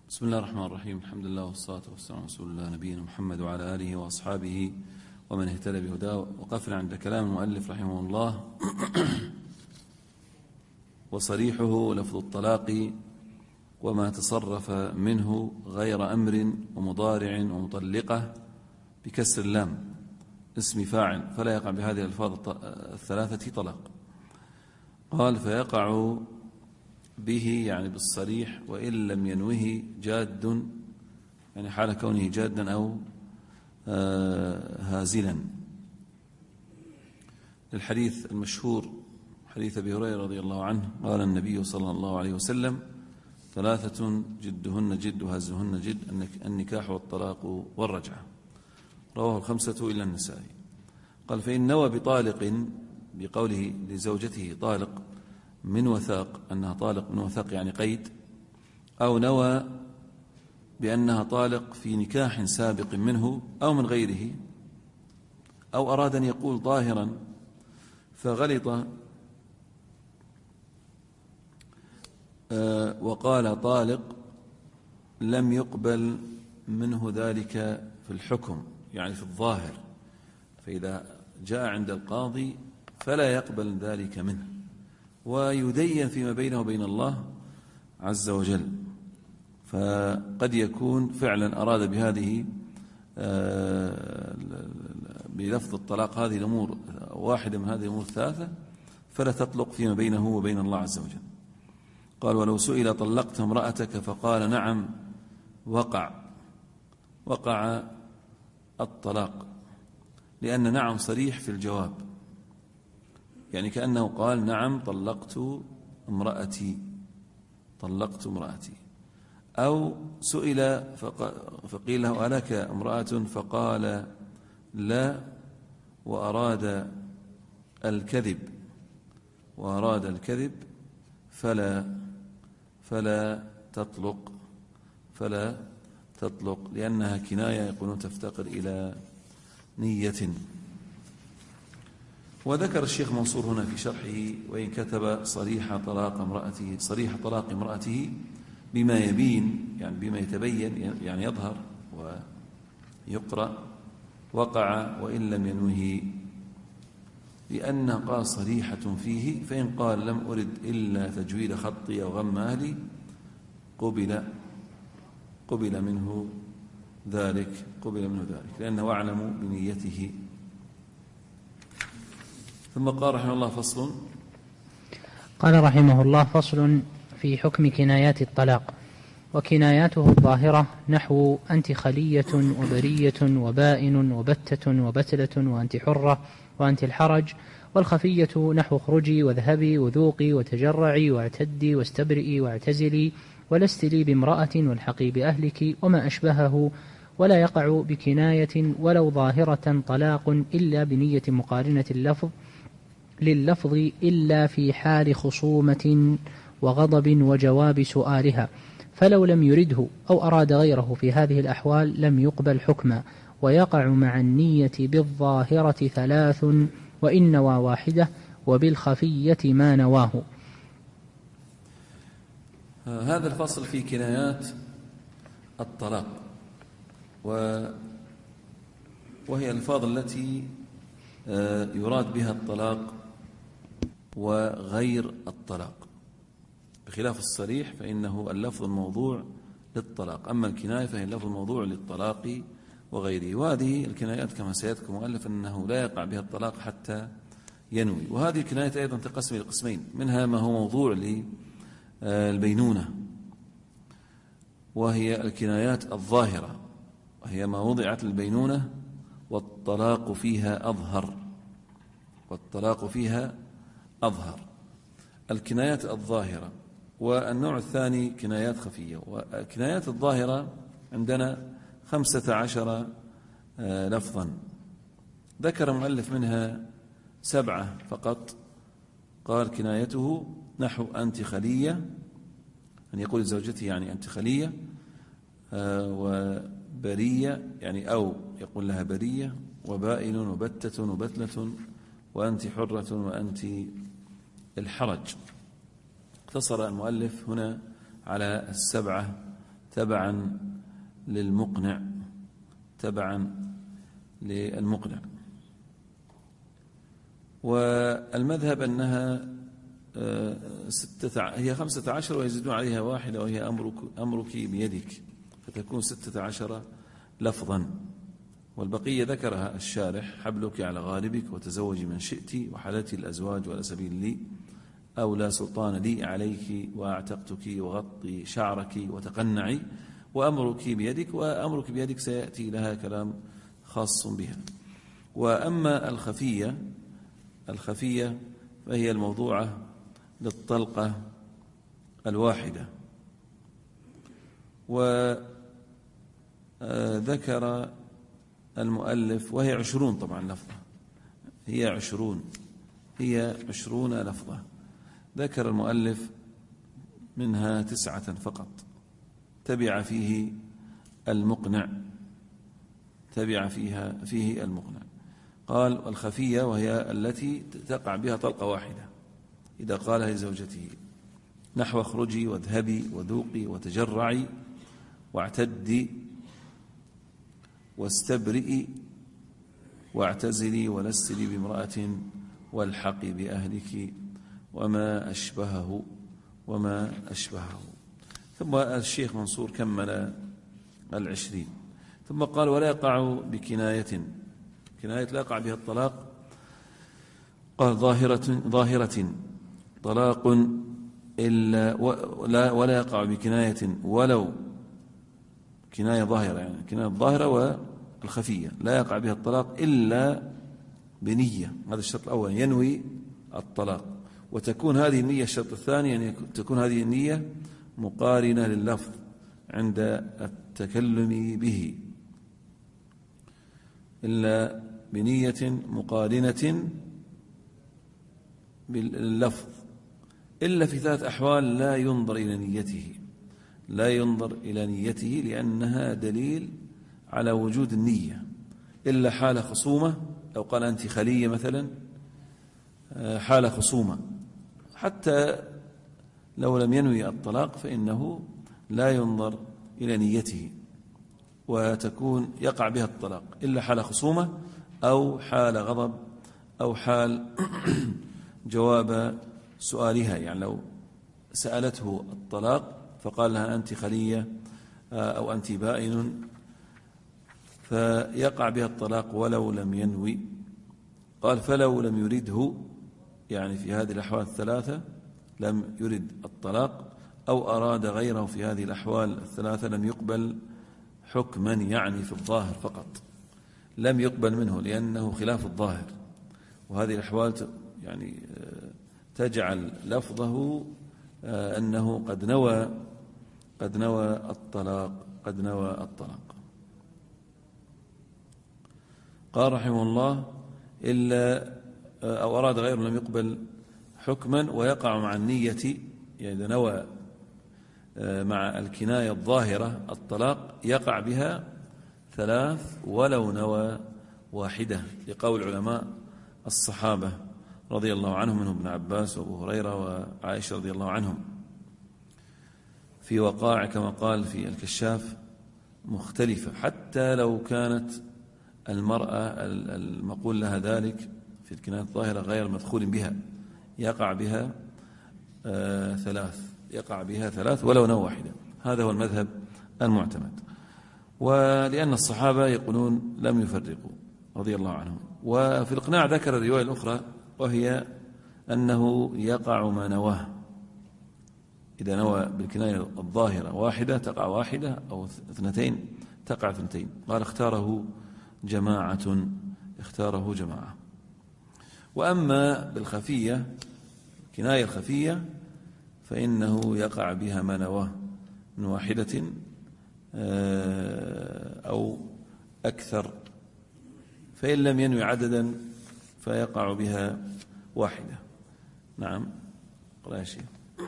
بسم الله الرحمن الرحيم. الحمد لله والصلاة والسلام على رسول الله نبينا محمد وعلى آله وأصحابه ومن اهتدى بهداه. وقفنا عند كلام المؤلف رحمه الله وصريحه لفظ الطلاق وما تصرف منه غير أمر ومضارع ومطلقة بكسر اللام اسم فاعل فلا يقع بهذه الألفاظ الثلاثة طلاق. قال فيقع به يعني بالصريح وإن لم ينوه جاد، يعني حال كونه جادا أو هازلا، للحديث المشهور حديث أبي هريرة رضي الله عنه قال النبي صلى الله عليه وسلم: ثلاثة جدهن جد وهزهن جد، النكاح والطلاق والرجعة. رواه الخمسة إلا النسائي. قال فإن نوى بطالق بقوله لزوجته طالق من وثاق، أنها طالق من وثاق يعني قيد، أو نوى بأنها طالق في نكاح سابق منه أو من غيره، أو أراد أن يقول ظاهرا فغلط وقال طالق لم يقبل منه ذلك في الحكم، يعني في الظاهر، فإذا جاء عند القاضي فلا يقبل ذلك منه، ويدين فيما بينه وبين الله عز وجل. فقد يكون فعلا أراد بهذه بلفظ الطلاق هذه الأمور، واحدة من هذه الأمور الثلاثة، فلا تطلق فيما بينه وبين الله عز وجل. قال ولو سئل طلقت امرأتك فقال نعم وقع الطلاق، لأن نعم صريح في الجواب، يعني كأنه قال نعم طلقت امرأتي. أو سئل فقيل له ألك امرأة فقال لا وأراد الكذب فلا تطلق لأنها كناية يقولون تفتقر إلى نية. وذكر الشيخ منصور هنا في شرحه وإن كتب صريح طلاق امرأته بما يبين، يعني بما يتبين، يعني يظهر ويقرأ، وقع وإن لم ينوه، لأنه قال صريحة فيه، فإن قال لم أرد إلا تجويد خطي أو غم أهلي قبل منه ذلك لأنه أعلم بنيته. ثم قال رحمه الله فصل. قال رحمه الله فصل في حكم كنايات الطلاق. وكناياته الظاهرة نحو أنت خلية وبرية وبائن وبتة وبتلة وأنت حرة وأنت الحرج. والخفية نحو اخرجي واذهبي وذوقي وتجرعي واعتدي واستبرئي واعتزلي ولست لي بامرأة والحقي بأهلك وما أشبهه. ولا يقع بكناية ولو ظاهرة طلاق إلا بنية مقارنة لللفظ إلا في حال خصومة وغضب وجواب سؤالها، فلو لم يرده أو أراد غيره في هذه الأحوال لم يقبل حكما. ويقع مع النية بالظاهرة ثلاث وإن نوى واحدة، وبالخفية ما نواه. هذا الفصل في كنايات الطلاق، وهي الألفاظ التي يراد بها الطلاق وغير الطلاق، بخلاف الصريح فإنه اللفظ الموضوع للطلاق، أما الكناية فهي اللفظ الموضوع للطلاق وغيره. وهذه الكنايات كما سيذكر مؤلف أنه لا يقع بها الطلاق حتى ينوي. وهذه الكنايات أيضا تنقسم إلى قسمين، منها ما هو موضوع للبينونة، وهي الكنايات الظاهرة، وهي ما وضعت للبينونة والطلاق فيها أظهر. الكنايات الظاهرة. والنوع الثاني كنايات خفية. والكنايات الظاهرة عندنا 15 لفظا، ذكر المؤلف منها 7 فقط. قال كنايته نحو أنت خلية، أن يقول لزوجته يعني أنت خلية، وبرية يعني أو يقول لها برية، وبائن وبتة وبتلة وأنت حرة وأنت الحرج. اقتصر المؤلف هنا على 7 تبعا للمقنع، والمذهب أنها هي 15 ويزيدون عليها واحدة وهي أمرك بيدك، فتكون 16 لفظا. والبقية ذكرها الشارح: حبلك على غاربك، وتزوجي من شئت، وحللت الأزواج ولا سبيل لي، أو لا سلطان لي عليك، وأعتقتك، وغطي شعرك وتقنعي، وأمرك بيدك. وأمرك بيدك سيأتي لها كلام خاص بها. وأما الخفية فهي الموضوعة للطلقة الواحدة. وذكر المؤلف، وهي 20 طبعا لفظة، هي 20 لفظة. ذكر المؤلف منها 9 فقط، تبع فيه المقنع. قال: والخفية وهي التي تقع بها طلقة واحدة إذا قالها لزوجته، نحو: اخرجي واذهبي وذوقي وتجرعي واعتدي واستبرئي واعتزلي ولست لي بامرأة والحقي بأهلك وما أشبهه. ثم الشيخ منصور كمل 20. ثم قال: ولا يقع بكناية، كناية لا يقع بها الطلاق. قال: ظاهرة طلاق إلا ولا يقع بكناية ولو كناية ظاهرة، يعني كناية ظاهرة والخفية لا يقع بها الطلاق إلا بنية. هذا الشرط الأول، ينوي الطلاق، وتكون هذه النية الشرط الثاني، يعني تكون هذه النية مقارنة لللفظ عند التكلم به، إلا بنية مقارنة باللفظ، إلا في 3 أحوال لا ينظر إلى نيته لأنها دليل على وجود النية. إلا حال خصومة، لو قال أنت خلية مثلا، حال خصومة، حتى لو لم ينوي الطلاق فإنه لا ينظر إلى نيته وتكون يقع بها الطلاق، إلا حال خصومة أو حال غضب أو حال جواب سؤالها. يعني لو سألته الطلاق فقال لها أنت خلية أو أنت بائن، فيقع بها الطلاق ولو لم ينوي. قال: فلو لم يرده، يعني في هذه الأحوال 3 لم يرد الطلاق، أو أراد غيره في هذه الأحوال 3 لم يقبل حكما، يعني في الظاهر فقط لم يقبل منه لأنه خلاف الظاهر. وهذه الأحوال يعني تجعل لفظه أنه قد نوى الطلاق. قال رحمه الله: إلا أو أراد غيره لم يقبل حكما، ويقع مع النية، يعني إذا نوى مع الكناية الظاهرة الطلاق يقع بها 3 ولو نوى واحدة، لقول علماء الصحابة رضي الله عنهم، منهم ابن عباس وابو هريرة وعائشة رضي الله عنهم، في وقائع كما قال في الكشاف مختلفة. حتى لو كانت المرأة المقول لها ذلك في الكناية الظاهرة غير مدخول بها، يقع بها 3 ولو نوى واحدة. هذا هو المذهب المعتمد. ولأن الصحابة يقولون لم يفرقوا رضي الله عنهم. وفي الإقناع ذكر الرواية الأخرى، وهي أنه يقع ما نواه، إذا نوى بالكناية الظاهرة واحدة تقع واحدة، أو 2 تقع 2. قال: اختاره جماعة. وأما بالخفية، كناية الخفية، فإنه يقع بها ما نواه من واحدة أو أكثر، فإن لم ينوي عددا فيقع بها واحدة. نعم. قرأ يا شيخ.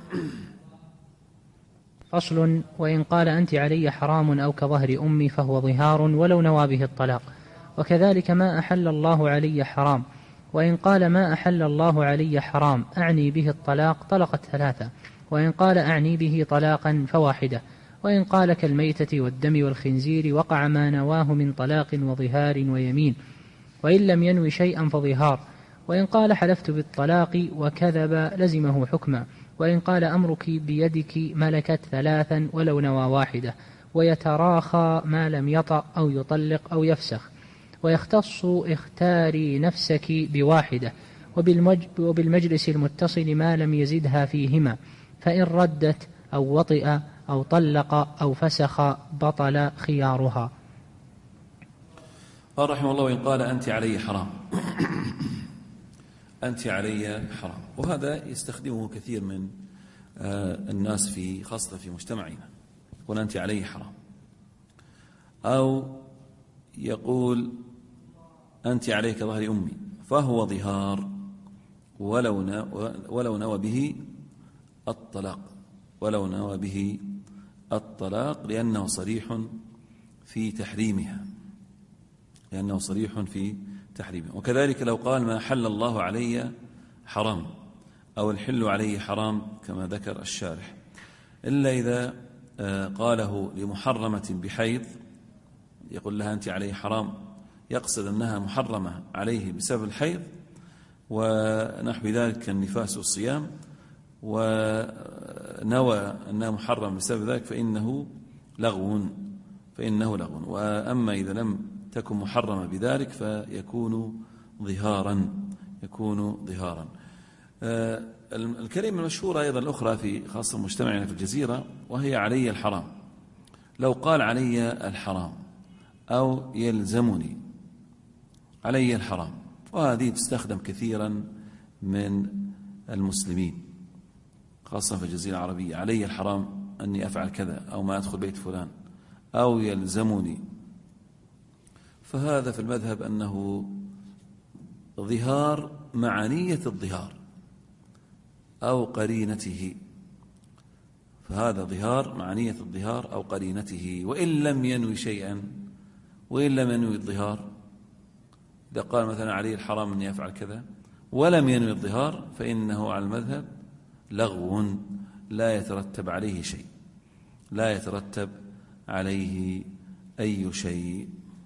فصل: وإن قال أنت علي حرام أو كظهر أمي فهو ظهار ولو نوى به الطلاق. وكذلك ما أحل الله علي حرام. وإن قال ما أحل الله علي حرام أعني به الطلاق طلقت 3. وإن قال أعني به طلاقا فواحدة. وإن قال كالميتة والدم والخنزير وقع ما نواه من طلاق وظهار ويمين، وإن لم ينوي شيئا فظهار. وإن قال حلفت بالطلاق وكذب لزمه حكما. وإن قال أمرك بيدك ملكت 3 ولو نوى واحدة. ويتراخى ما لم يطأ أو يطلق أو يفسخ. ويختص اختاري نفسك بواحدة. وبالمجلس المتصل ما لم يزدها فيهما، فإن ردت أو وطئ أو طلق أو فسخ بطل خيارها. قال رحمه الله: وإن قال أنت علي حرام أنت علي حرام. وهذا يستخدمه كثير من الناس خاصة في مجتمعنا، يقول أنت علي حرام، أو يقول أنت عليك ظهر أمي، فهو ظهار ولو نوى به الطلاق لأنه صريح في تحريمها، وكذلك لو قال ما حل الله علي حرام أو الحل علي حرام كما ذكر الشارح، إلا إذا قاله لمحرمة بحيض، يقول لها أنت علي حرام، يقصد أنها محرمة عليه بسبب الحيض ونحو ذلك كالنفاس والصيام، ونوى أنها محرم بسبب ذلك فإنه لغو. وأما إذا لم تكن محرمة بذلك فيكون ظهارا. الكلمة المشهورة أيضا الأخرى في خاصة مجتمعنا في الجزيرة، وهي علي الحرام. لو قال علي الحرام أو يلزمني علي الحرام، وهذه تستخدم كثيرا من المسلمين خاصة في الجزيرة العربية: علي الحرام أني أفعل كذا، أو ما أدخل بيت فلان، أو يلزمني. فهذا في المذهب أنه ظهار مع نية الظهار أو قرينته، فهذا ظهار مع نية الظهار أو قرينته، وإن لم ينوي شيئا، وإن لم ينوي الظهار، إذا قال مثلا علي الحرام أني أفعل كذا ولم ينوي الظهار فإنه على المذهب لغو لا يترتب عليه أي شيء.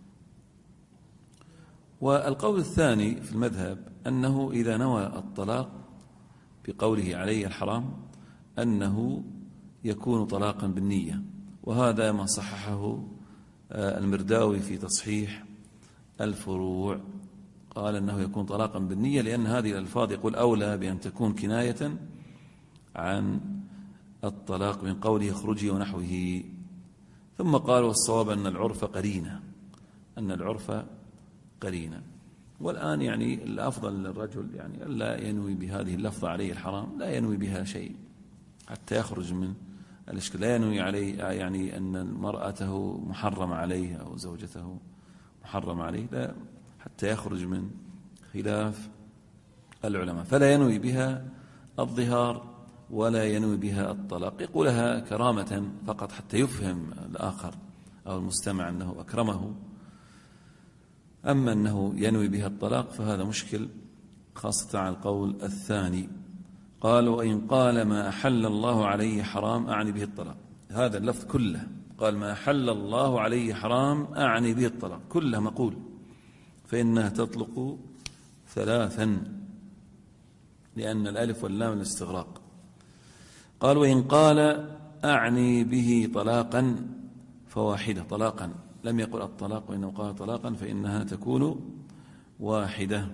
والقول الثاني في المذهب أنه إذا نوى الطلاق بقوله علي الحرام أنه يكون طلاقا بالنية، وهذا ما صححه المرداوي في تصحيح الفروع، قال أنه يكون طلاقا بالنية، لأن هذه الألفاظ يقول أولى بأن تكون كناية عن الطلاق من قوله اخرجي ونحوه. ثم قال والصواب أن العرف قرينة. والآن يعني الأفضل للرجل يعني ألا ينوي بهذه اللفظة عليه الحرام، لا ينوي بها شيء حتى يخرج من الإشكال، لا ينوي عليه يعني أن مرأته محرمة عليه أو زوجته محرمة عليه، لا، حتى يخرج من خلاف العلماء، فلا ينوي بها الظهار ولا ينوي بها الطلاق، يقولها كرامة فقط حتى يفهم الآخر أو المستمع أنه أكرمه. أما أنه ينوي بها الطلاق فهذا مشكل، خاصة على القول الثاني. قال وإن قال ما أحل الله عليه حرام أعني به الطلاق، هذا اللفظ كله قال ما أحل الله عليه حرام أعني به الطلاق كله مقول، فإنها تطلق 3 لأن الألف واللام الاستغراق. قال وإن قال أعني به طلاقا فواحدة، طلاقا لم يقل الطلاق، وإنه قال طلاقا فإنها تكون واحدة.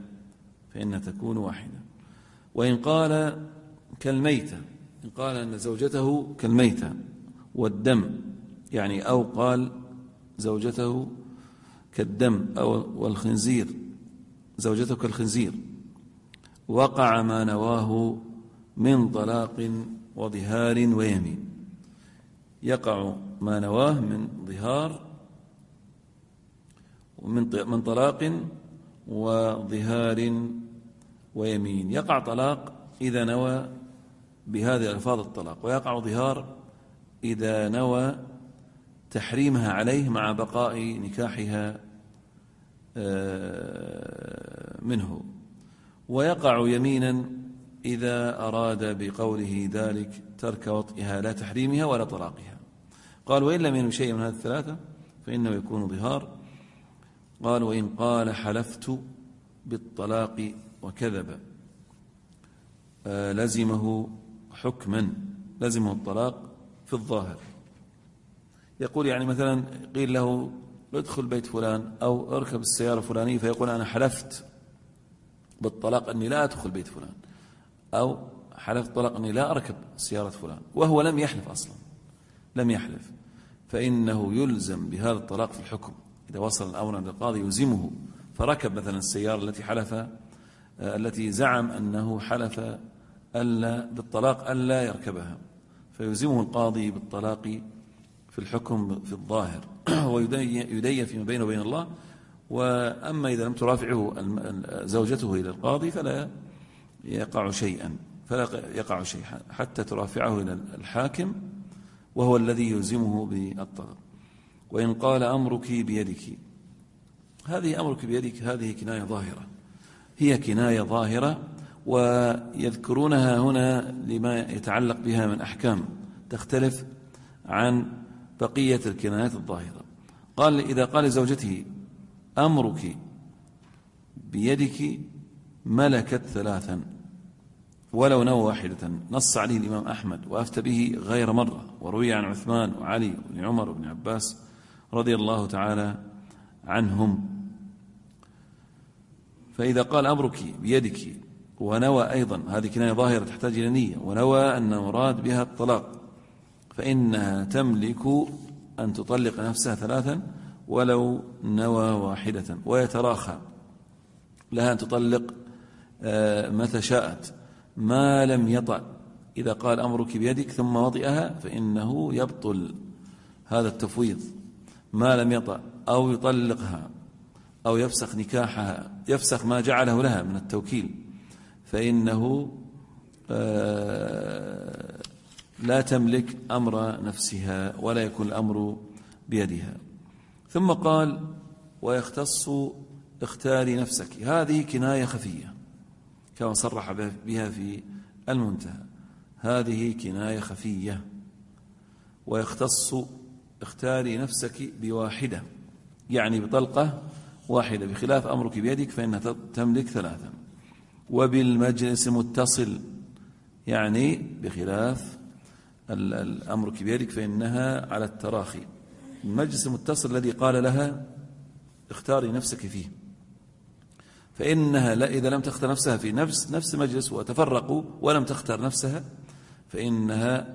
وإن قال كالميتة، إن قال أن زوجته كالميتة والدم، يعني أو قال زوجته كالدم أو والخنزير، زوجته كالخنزير، وقع ما نواه من طلاق وظهار ويمين، يقع ما نواه من ظهار من طلاق وظهار ويمين. يقع طلاق إذا نوى بهذه الألفاظ الطلاق، ويقع ظهار إذا نوى تحريمها عليه مع بقاء نكاحها منه، ويقع يمينا إذا أراد بقوله ذلك ترك وطئها لا تحريمها ولا طلاقها. قال وإن لم ينوي شيء من هذه الثلاثة فإنه يكون ظهار. قال وإن قال حلفت بالطلاق وكذب لزمه حكما، لزمه الطلاق في الظاهر. يقول يعني مثلا قيل له ادخل بيت فلان أو اركب السيارة الفلانية، فيقول أنا حلفت بالطلاق أني لا أدخل بيت فلان، أو حلفت طلاق أني لا أركب سيارة فلان، وهو لم يحلف أصلا، لم يحلف، فإنه يلزم بهذا الطلاق في الحكم. إذا وصل الأمر عند القاضي يلزمه، فركب مثلا السيارة التي حلف، التي زعم أنه حلف ألا بالطلاق ألا يركبها، فيلزمه القاضي بالطلاق في الحكم في الظاهر ويدين فيما بينه وبين الله. وأما إذا لم ترافعه زوجته إلى القاضي فلا يقع شيئا، حتى ترافعه إلى الحاكم وهو الذي يلزمه بالطلاق. وإن قال أمرك بيدك، هذه أمرك بيدك هذه كناية ظاهرة، هي كناية ظاهرة، ويذكرونها هنا لما يتعلق بها من أحكام تختلف عن بقية الكنايات الظاهرة. قال إذا قال لزوجته أمرك بيدك ملكت ثلاثا ولو نوى واحدة، نص عليه الإمام أحمد وأفتى به غير مرة، وروي عن عثمان وعلي بن عمر وابن عباس رضي الله تعالى عنهم. فإذا قال أمرك بيدك ونوى أيضا، هذه كناية ظاهرة تحتاج إلى نية، ونوى أن مراد بها الطلاق، فإنها تملك أن تطلق نفسها ثلاثا ولو نوى واحدة، ويتراخى لها أن تطلق متى شاءت ما لم يطأ. إذا قال أمرك بيدك ثم وطئها فإنه يبطل هذا التفويض ما لم يطأ، أو يطلقها أو يفسخ نكاحها، يفسخ ما جعله لها من التوكيل، فإنه لا تملك أمر نفسها ولا يكون الأمر بيدها. ثم قال ويختص اختاري نفسك، هذه كناية خفية كما صرح بها في المنتهى، هذه كناية خفية. ويختص اختاري نفسك بواحدة، يعني بطلقة واحدة، بخلاف أمرك بيدك فإنها تملك ثلاثا. وبالمجلس متصل، يعني بخلاف أمرك بيدك فإنها على التراخي. المجلس المتصل الذي قال لها اختاري نفسك فيه، فإنها إذا لم تختار نفسها في نفس مجلس وتفرقوا ولم تختار نفسها فإنها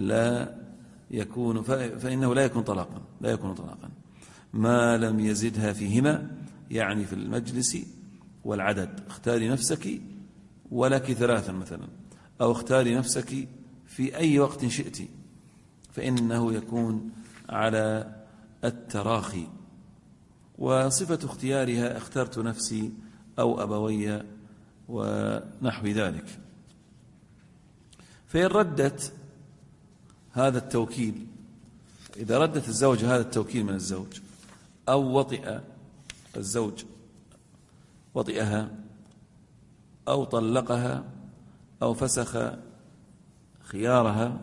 فإنه لا يكون طلاقا، ما لم يزدها فيهما، يعني في المجلس والعدد. اختاري نفسك ولك ثلاثا مثلا، أو اختاري نفسك في أي وقت شئت، فإنه يكون على التراخي. وصفة اختيارها اخترت نفسي أو أبوي ونحو ذلك. فإن ردت هذا التوكيل، إذا ردت الزوجة هذا التوكيل من الزوج، أو وطئ الزوج وطئها، أو طلقها، أو فسخ خيارها،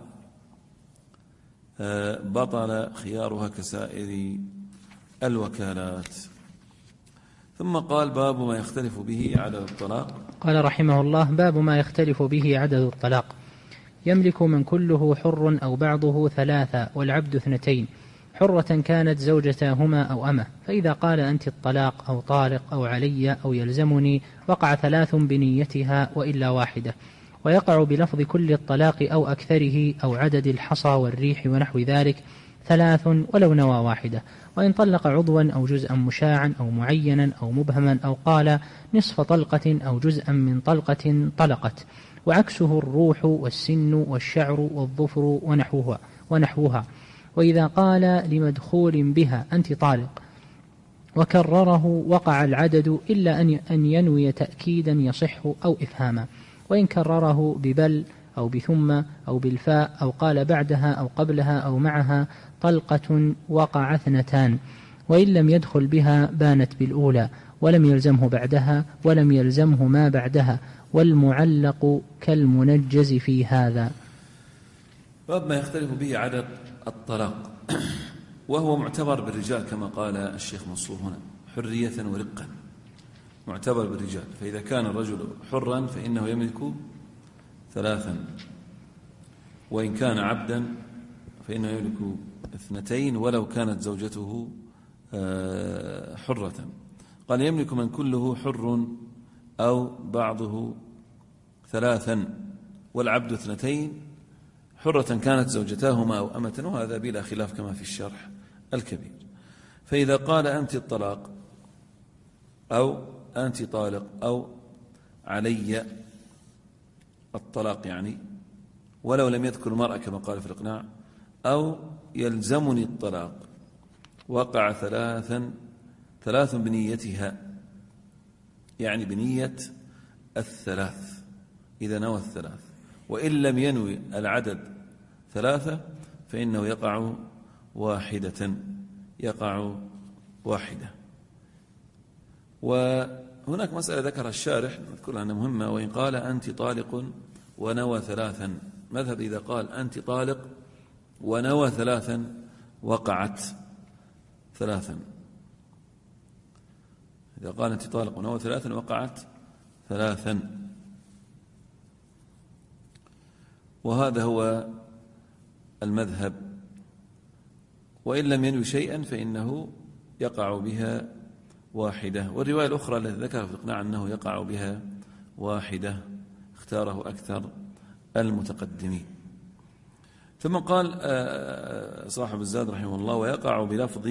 بطل خيارها كسائر الوكالات. ثم قال باب ما يختلف به عدد الطلاق. قال رحمه الله باب ما يختلف به عدد الطلاق. يملك من كله حر أو بعضه ثلاثة والعبد اثنتين، حرة كانت زوجتاهما أو أمه، فإذا قال أنت الطلاق أو طالق أو علي أو يلزمني وقع ثلاث بنيتها وإلا واحدة، ويقع بلفظ كل الطلاق أو أكثره أو عدد الحصى والريح ونحو ذلك ثلاث ولو نوى واحدة. وإن طلق عضوا أو جزءا مشاعا أو معينا أو مبهما أو قال نصف طلقة أو جزءا من طلقة طلقت، وعكسه الروح والسن والشعر والظفر ونحوها. وإذا قال لمدخول بها أنت طالق وكرره وقع العدد إلا أن ينوي تأكيدا يصح أو إفهاما. وإن كرره ببل أو بثم أو بالفاء أو قال بعدها أو قبلها أو معها طلقة وقع اثنتان، وإن لم يدخل بها بانت بالأولى ولم يلزمه بعدها ولم يلزمه ما بعدها، والمعلق كالمنجز في هذا. باب ما يختلف به عدد الطلاق. وهو معتبر بالرجال كما قال الشيخ منصور هنا حرية ورقا، معتبر بالرجال. فإذا كان الرجل حرا فإنه يملك 3، وإن كان عبدا فإنه يملك 2 ولو كانت زوجته حرة. قال يملك من كله حر أو بعضه 3، والعبد 2 حرة كانت زوجتاهما أو أمة، وهذا بلا خلاف كما في الشرح الكبير. فإذا قال أنت الطلاق أو أنت طالق أو علي الطلاق يعني، ولو لم يذكر المرأة كما قال في الإقناع، أو يلزمني الطلاق، وقع 3 بنيتها، يعني بنية 3 إذا نوى 3، وإن لم ينوي العدد 3 فإنه يقع واحدة. وهناك مسألة ذكرها الشارح نذكرها أنها مهمة، وإن قال أنت طالق ونوى 3، مذهب إذا قال أنت طالق ونوى 3 وقعت 3، إذا قال أنت طالق ونوى 3 وقعت 3، وهذا هو المذهب. وإن لم ينوي شيئا فإنه يقع بها واحدة. والرواية الأخرى التي ذكرها في الإقناع أنه يقع بها واحدة اختاره أكثر المتقدمين. ثم قال صاحب الزاد رحمه الله ويقع بلفظ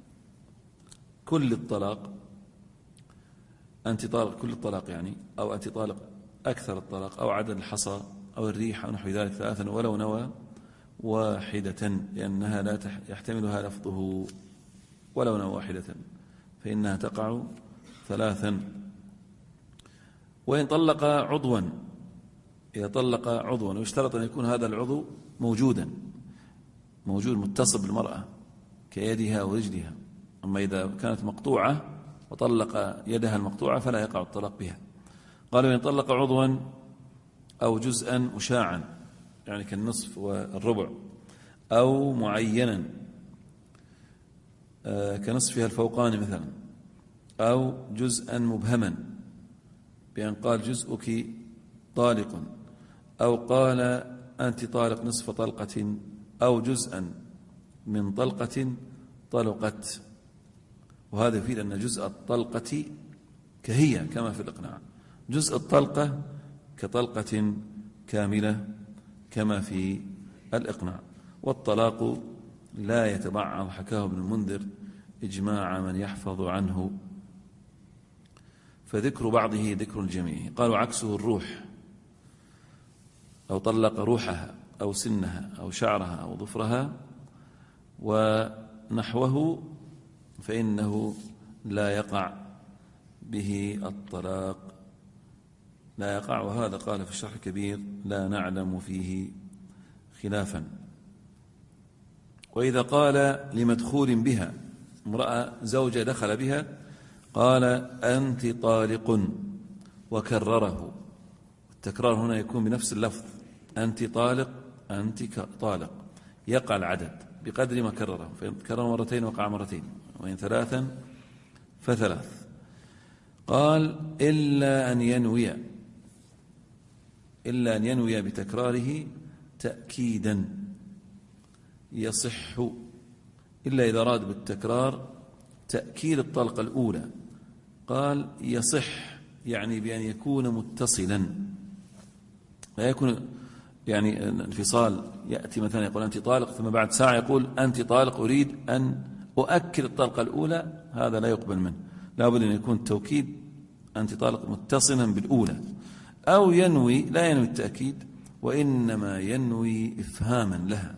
كل الطلاق، أنت طالق كل الطلاق يعني، أو أنت طالق أكثر الطلاق، أو عدد الحصى أو الريح أو نحو ذلك 3 ولو نوى واحدة، لأنها لا يحتملها لفظه، ولو نوى واحدة فإنها تقع 3. وإن طلق عضوا، إذا طلق عضوا ويشترط أن يكون هذا العضو موجود متصل بالمرأة كيدها ورجلها، أما إذا كانت مقطوعة وطلق يدها المقطوعة فلا يقع الطلاق بها. قالوا إن طلق عضوا أو جزءا مشاعا يعني كالنصف والربع، أو معينا كنصفها الفوقاني مثلا، أو جزءا مبهما بأن قال جزءك طالق، أو قال أنت طالق نصف طلقة، أو جزءا من طلقة طلقت. وهذا يفيد أن جزء الطلقة كهي كما في الإقناع، جزء الطلقة كطلقة كاملة كما في الإقناع. والطلاق لا يتبعض، حكاه ابن المنذر إجماع من يحفظ عنه، فذكر بعضه ذكر الجميع. قالوا عكسه الروح، أو طلق روحها أو سنها أو شعرها أو ظفرها ونحوه فإنه لا يقع به الطلاق، لا يقع. وهذا قال في الشرح الكبير لا نعلم فيه خلافا. وإذا قال لمدخول بها، امرأة زوجة دخل بها، قال أنت طالق وكرره، التكرار هنا يكون بنفس اللفظ، أنت طالق أنت طالق، يقع العدد بقدر ما كرره، فإن كرر 2 وقع 2، وإن 3 ف3. قال إلا أن ينوي بتكراره تأكيدا يصح، إلا إذا أراد بالتكرار تأكيد الطلقة الأولى. قال يصح يعني بأن يكون متصلا، لا يكون يعني انفصال، يأتي مثلا يقول أنت طالق ثم بعد ساعة يقول أنت طالق أريد أن أؤكد الطلقة الأولى، هذا لا يقبل منه، لا بد أن يكون التوكيد أنت طالق متصلا بالأولى. أو ينوي، لا ينوي التأكيد وإنما ينوي إفهاما لها،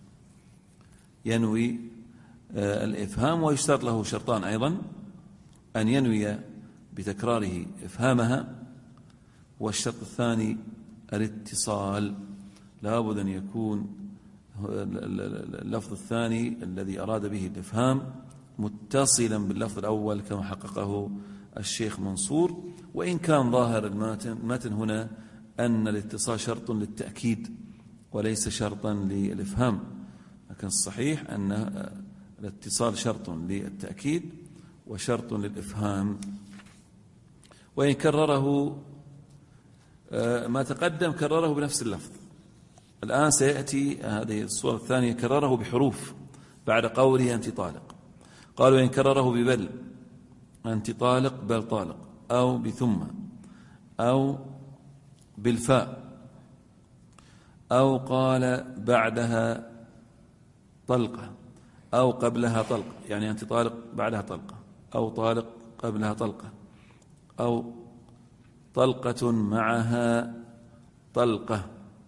ينوي الإفهام، ويشترط له شرطان أيضا، أن ينوي بتكراره إفهامها، والشرط الثاني الاتصال، لا بد أن يكون اللفظ الثاني الذي أراد به الإفهام متصلا باللفظ الأول كما حققه الشيخ منصور. وإن كان ظاهر المتن هنا أن الاتصال شرط للتأكيد وليس شرطا للإفهام، لكن الصحيح أن الاتصال شرط للتأكيد وشرط للإفهام. وإن كرره ما تقدم كرره بنفس اللفظ. الآن سيأتي هذه الصورة الثانية كرره بحروف بعد قوله أنت طالق. قال وإن كرره ببل أنت طالق بل طالق، أو بثم، أو بالفاء، أو قال بعدها طلقة أو قبلها طلقة، يعني أنت طالق بعدها طلقة، أو طالق قبلها طلقة، أو طلقة معها طلقة،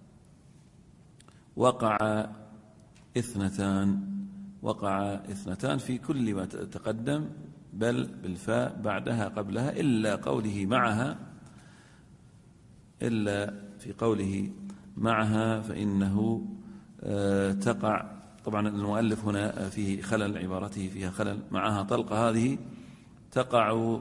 وقع اثنتان في كل ما تقدم، بل بالفاء بعدها قبلها، إلا في قوله معها فإنه تقع. طبعا المؤلف هنا فيه خلل، عبارته فيها خلل. معها طلقة هذه تقع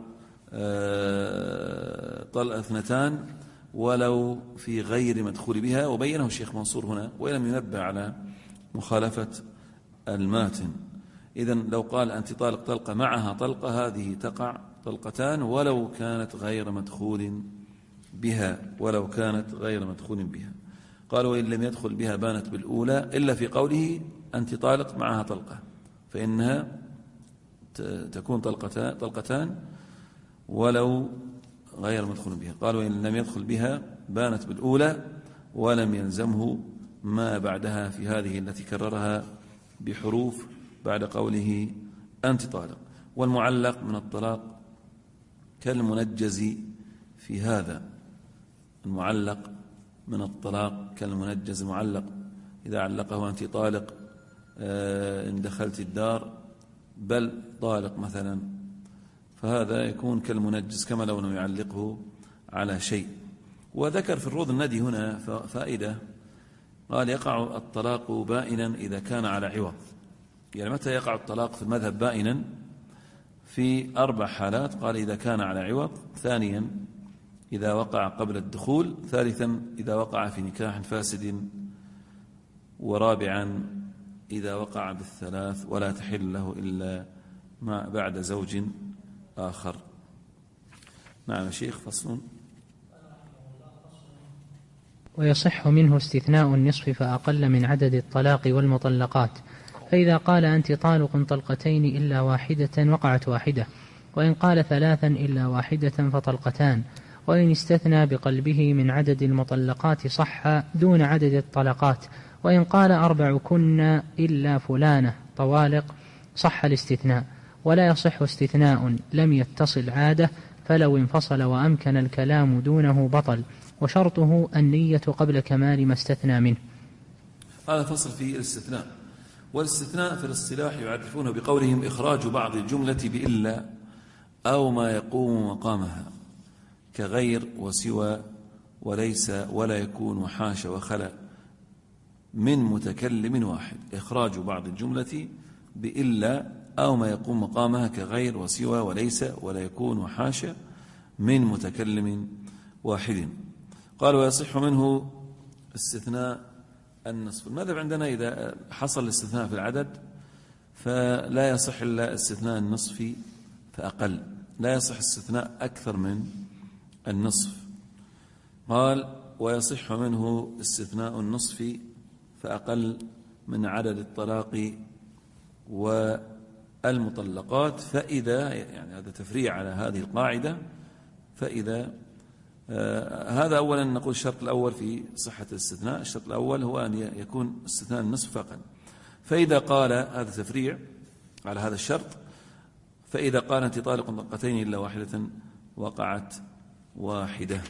اثنتان ولو في غير مدخول بها، وبينه الشيخ منصور هنا ولم ينبه على مخالفة الماتن. إذن لو قال أنت طالق طلقة معها طلقة، هذه تقع طلقتان ولو كانت غير مدخول بها، قال وإن لم يدخل بها بانت بالأولى، إلا في قوله أنت طالق معها طلقة، فإنها تكون طلقتان ولو غير مدخول بها. قال وإن لم يدخل بها بانت بالأولى، ولم يلزمه ما بعدها في هذه التي كررها بحروف بعد قوله أنت طالق. والمعلق من الطلاق كالمنجز في هذا. المعلق من الطلاق كالمنجز. المعلق إذا علقه أنت طالق إن دخلت الدار بل طالق مثلا، فهذا يكون كالمنجز كما لو لم يعلقه على شيء. وذكر في الروض الندي هنا فائدة، قال يقع الطلاق بائنا إذا كان على عوض. يعني متى يقع الطلاق في المذهب بائنا؟ في 4 حالات. قال إذا كان على عوض، ثانيا إذا وقع قبل الدخول، ثالثا إذا وقع في نكاح فاسد، ورابعا إذا وقع بالثلاث ولا تحل له إلا بعد زوج آخر. نعم يا شيخ. فصل. ويصح منه استثناء النصف فأقل من عدد الطلاق والمطلقات. فإذا قال أنت طالق طلقتين إلا واحدة وقعت واحدة، وإن قال 3 إلا واحدة فطلقتان. وإن استثنى بقلبه من عدد المطلقات صح دون عدد الطلقات. وإن قال 4 كن إلا فلانة طوالق صح الاستثناء. ولا يصح استثناء لم يتصل عادة، فلو انفصل وأمكن الكلام دونه بطل، وشرطه النية قبل كمال ما استثنى منه. هذا فصل في الاستثناء. والاستثناء في الاصطلاح يعرفونه بقولهم إخراج بعض الجملة بإلا أو ما يقوم مقامها، كغير وسوى وليس ولا يكون وحاش وخلا من متكلم واحد. إخراج بعض الجملة بإلا أو ما يقوم مقامها كغير وسوى وليس ولا يكون وحاش من متكلم واحد. قال ويصح منه استثناء النصف. المذهب عندنا إذا حصل الاستثناء في العدد فلا يصح إلا استثناء النصف فأقل، لا يصح استثناء أكثر من النصف. قال ويصح منه استثناء النصف فأقل من عدد الطلاق والمطلقات. فإذا، يعني هذا تفريع على هذه القاعدة، فإذا هذا أولا نقول الشرط الأول في صحة الاستثناء، الشرط الأول هو أن يكون استثناء النصف فأقل. فإذا قال، هذا تفريع على هذا الشرط، فإذا قال أنت طالق طلقتين إلا واحدة وقعت واحدة.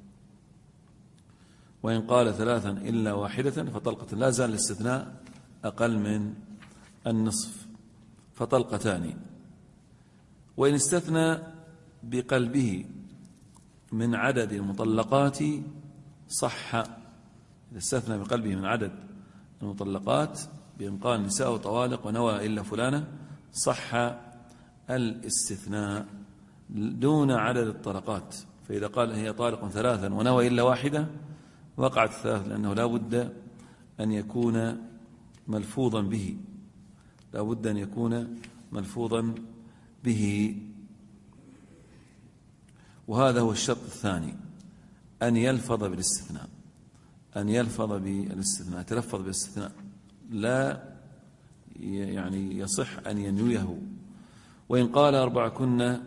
وإن قال 3 إلا واحدة فطلقة، لا زال الاستثناء أقل من النصف فطلقتان. وإن استثنى بقلبه من عدد المطلقات صح. إذا استثنى بقلبه من عدد المطلقات بأن قال نساء طوالق ونوى إلا فلانة، صح الاستثناء دون عدد الطلقات. فإذا قال هي طالق 3 ونوى إلا واحدة وقعت 3، لأنه لا بد أن يكون ملفوظا به، لا بد أن يكون ملفوظا به. وهذا هو الشرط الثاني، أن يلفظ بالاستثناء، أن يلفظ بالاستثناء، يتلفظ بالاستثناء، لا يعني يصح أن ينويه. وإن قال أربعكن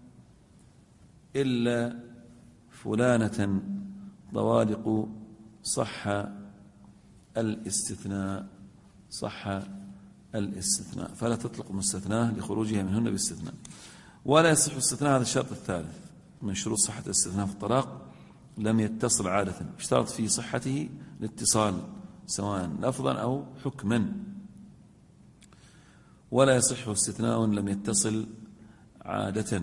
إلا فلانة طوالق صح الاستثناء، صح الاستثناء، فلا تطلق مستثناه لخروجها منهن بالاستثناء. ولا يصح الاستثناء، هذا الشرط الثالث من شروط صحة الاستثناء في الطلاق، لم يتصل عادة، اشترط في صحته الاتصال سواء لفظا أو حكما. ولا يصح استثناء لم يتصل عادة،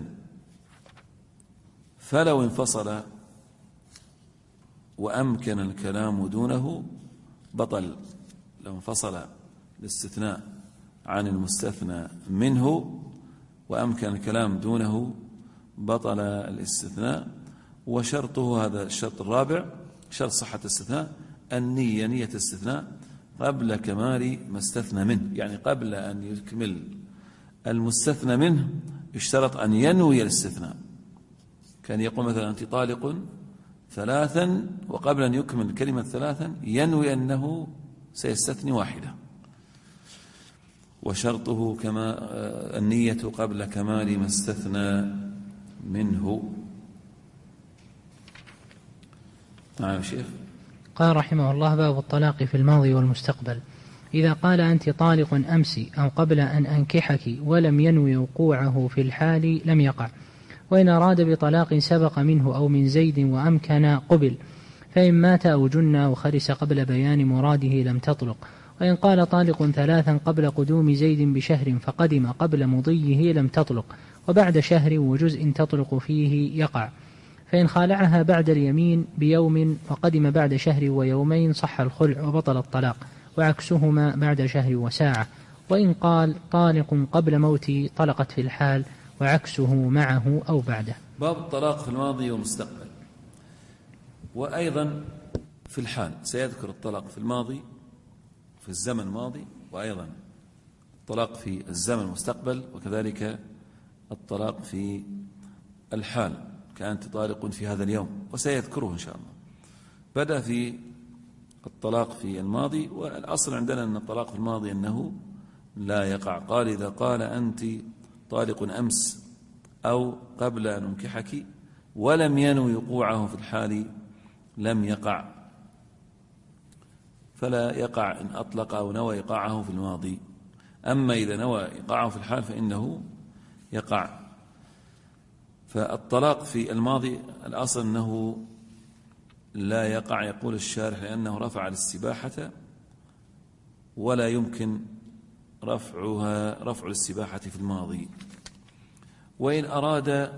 فلو انفصل وأمكن الكلام دونه بطل. لو انفصل الاستثناء عن المستثنى منه وأمكن الكلام دونه بطل الاستثناء. وشرطه، هذا الشرط الرابع، شرط صحة الاستثناء، النية، نية الاستثناء قبل كمال ما استثنى منه، يعني قبل أن يكمل المستثنى منه اشترط أن ينوي الاستثناء. كان يقول مثلا أنت طالق ثلاثا، وقبل أن يكمل كلمة ثلاثا ينوي أنه سيستثني واحدة. وشرطه كما النية قبل كمال ما استثنى منه. نعم يا شيخ. قال رحمه الله: باب الطلاق في الماضي والمستقبل. إذا قال أنت طالق أمس أو قبل أن أنكحك ولم ينوي وقوعه في الحال لم يقع. وإن أراد بطلاق سبق منه أو من زيد وأمكن قبل، فإن مات أو جن أو خرس قبل بيان مراده لم تطلق. وإن قال طالق ثلاثا قبل قدوم زيد بشهر فقدم قبل مضيه لم تطلق، وبعد شهر وجزء تطلق فيه يقع. فإن خالعها بعد اليمين بيوم وقدم بعد شهر ويومين صح الخلع وبطل الطلاق، وعكسهما بعد شهر وساعة. وإن قال طالق قبل موتي طلقت في الحال، وعكسه معه أو بعده. باب الطلاق في الماضي والمستقبل. وأيضا في الحال، سيذكر الطلاق في الماضي في الزمن الماضي، وأيضا الطلاق في الزمن المستقبل، وكذلك الطلاق في الحال كأنت طالق في هذا اليوم، وسيذكره إن شاء الله. بدأ في الطلاق في الماضي، والأصل عندنا أن الطلاق في الماضي أنه لا يقع. قال: إذا قال أنت طالق أمس أو قبل أن أنكحك ولم ينوي وقوعه في الحال لم يقع، فلا يقع إن أطلق أو نوى إيقاعه في الماضي. أما إذا نوى إيقاعه في الحال فإنه يقع. فالطلاق في الماضي الأصل أنه لا يقع، يقول الشارح، لأنه رفع الاستباحة ولا يمكن رفع الاستباحة في الماضي. وإن أراد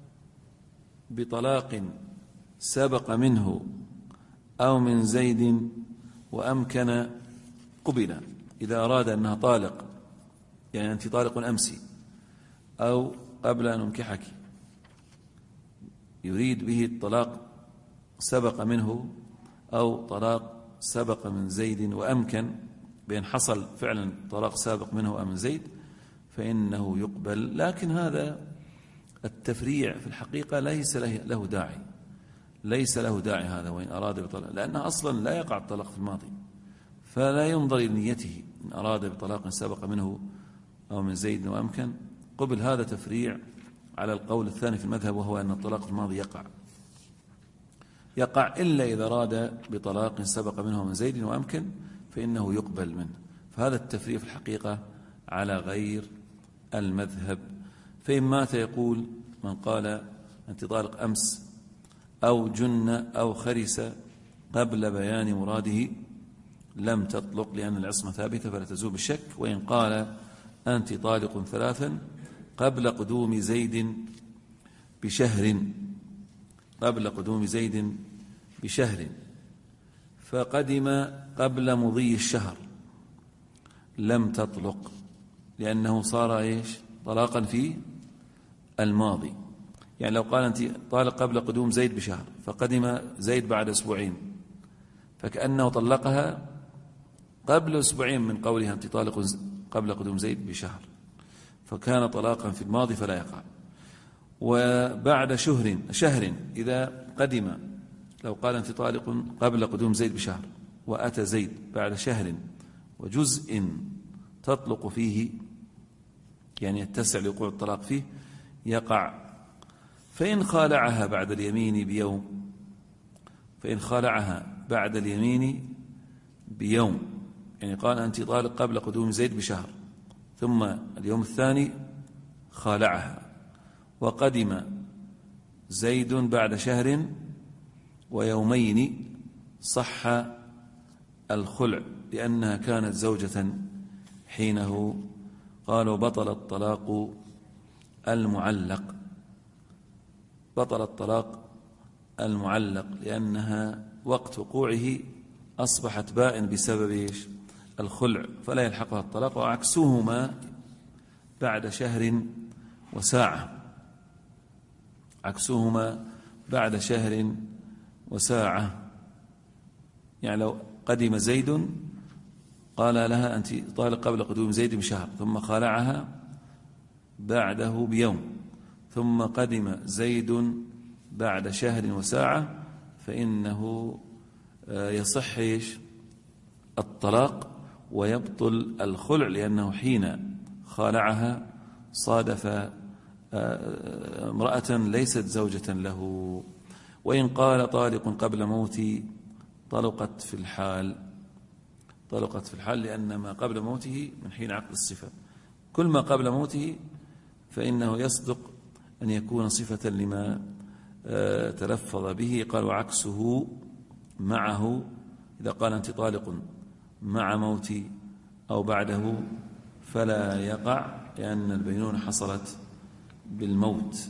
بطلاق سبق منه أو من زيد وأمكن قبل، إذا أراد أنها طالق، يعني أنت طالق أمسي أو قبل أن أنكحك، يريد به الطلاق سبق منه أو طلاق سبق من زيد وأمكن، بأن حصل فعلا طلاق سابق منه أو من زيد، فإنه يقبل. لكن هذا التفريع في الحقيقة ليس له داعي، ليس له داعي هذا. وإن أراد بطلاق، لأنه أصلا لا يقع الطلاق في الماضي، فلا ينظر إلى نيته. إن أراد بطلاق سبق منه أو من زيد وأمكن قبل، هذا تفريع على القول الثاني في المذهب، وهو أن الطلاق في الماضي يقع إلا إذا أراد بطلاق سبق منه من زيد وأمكن فإنه يقبل منه. فهذا التفريع في الحقيقة على غير المذهب. فإن مات، يقول من قال أنت طالق أمس أو جن أو خرس قبل بيان مراده لم تطلق، لأن العصمة ثابتة فلا تزول بالشك. وإن قال أنت طالق ثلاثا قبل قدوم زيد بشهر، قبل قدوم زيد بشهر فقدم قبل مضي الشهر لم تطلق، لأنه صار إيش؟ طلاقا في الماضي. يعني لو قال أنت طالق قبل قدوم زيد بشهر فقدم زيد بعد أسبوعين، فكأنه طلقها قبل أسبوعين من قولها أنت طالق قبل قدوم زيد بشهر، فكان طلاقا في الماضي فلا يقع. وبعد شهر إذا قدم، لو قال أنت طالق قبل قدوم زيد بشهر وأتى زيد بعد شهر وجزء تطلق فيه، يعني يتسع لوقوع الطلاق فيه، يقع. فإن خالعها بعد اليمين بيوم، يعني قال أنت طالق قبل قدوم زيد بشهر، ثم اليوم الثاني خالعها، وقدم زيد بعد شهر ويومين، صح الخلع لأنها كانت زوجة حينه. قالوا بطل الطلاق المعلق لأنها وقت وقوعه أصبحت بائن بسبب الخلع، فلا يلحقها الطلاق. وعكسهما بعد شهر وساعة، يعني لو قدم زيد قال لها أنت طالق قبل قدوم زيد بشهر، ثم خالعها بعده بيوم، ثم قدم زيد بعد شهر وساعة، فإنه يصح الطلاق ويبطل الخلع، لأنه حين خالعها صادف امرأة ليست زوجة له. وإن قال طالق قبل موتي طلقت في الحال، لأن ما قبل موته من حين عقد الصفة، كل ما قبل موته فإنه يصدق أن يكون صفة لما تلفظ به. قال وعكسه معه، إذا قال أنت طالق مع موتي أو بعده فلا يقع، لأن البينونة حصلت بالموت،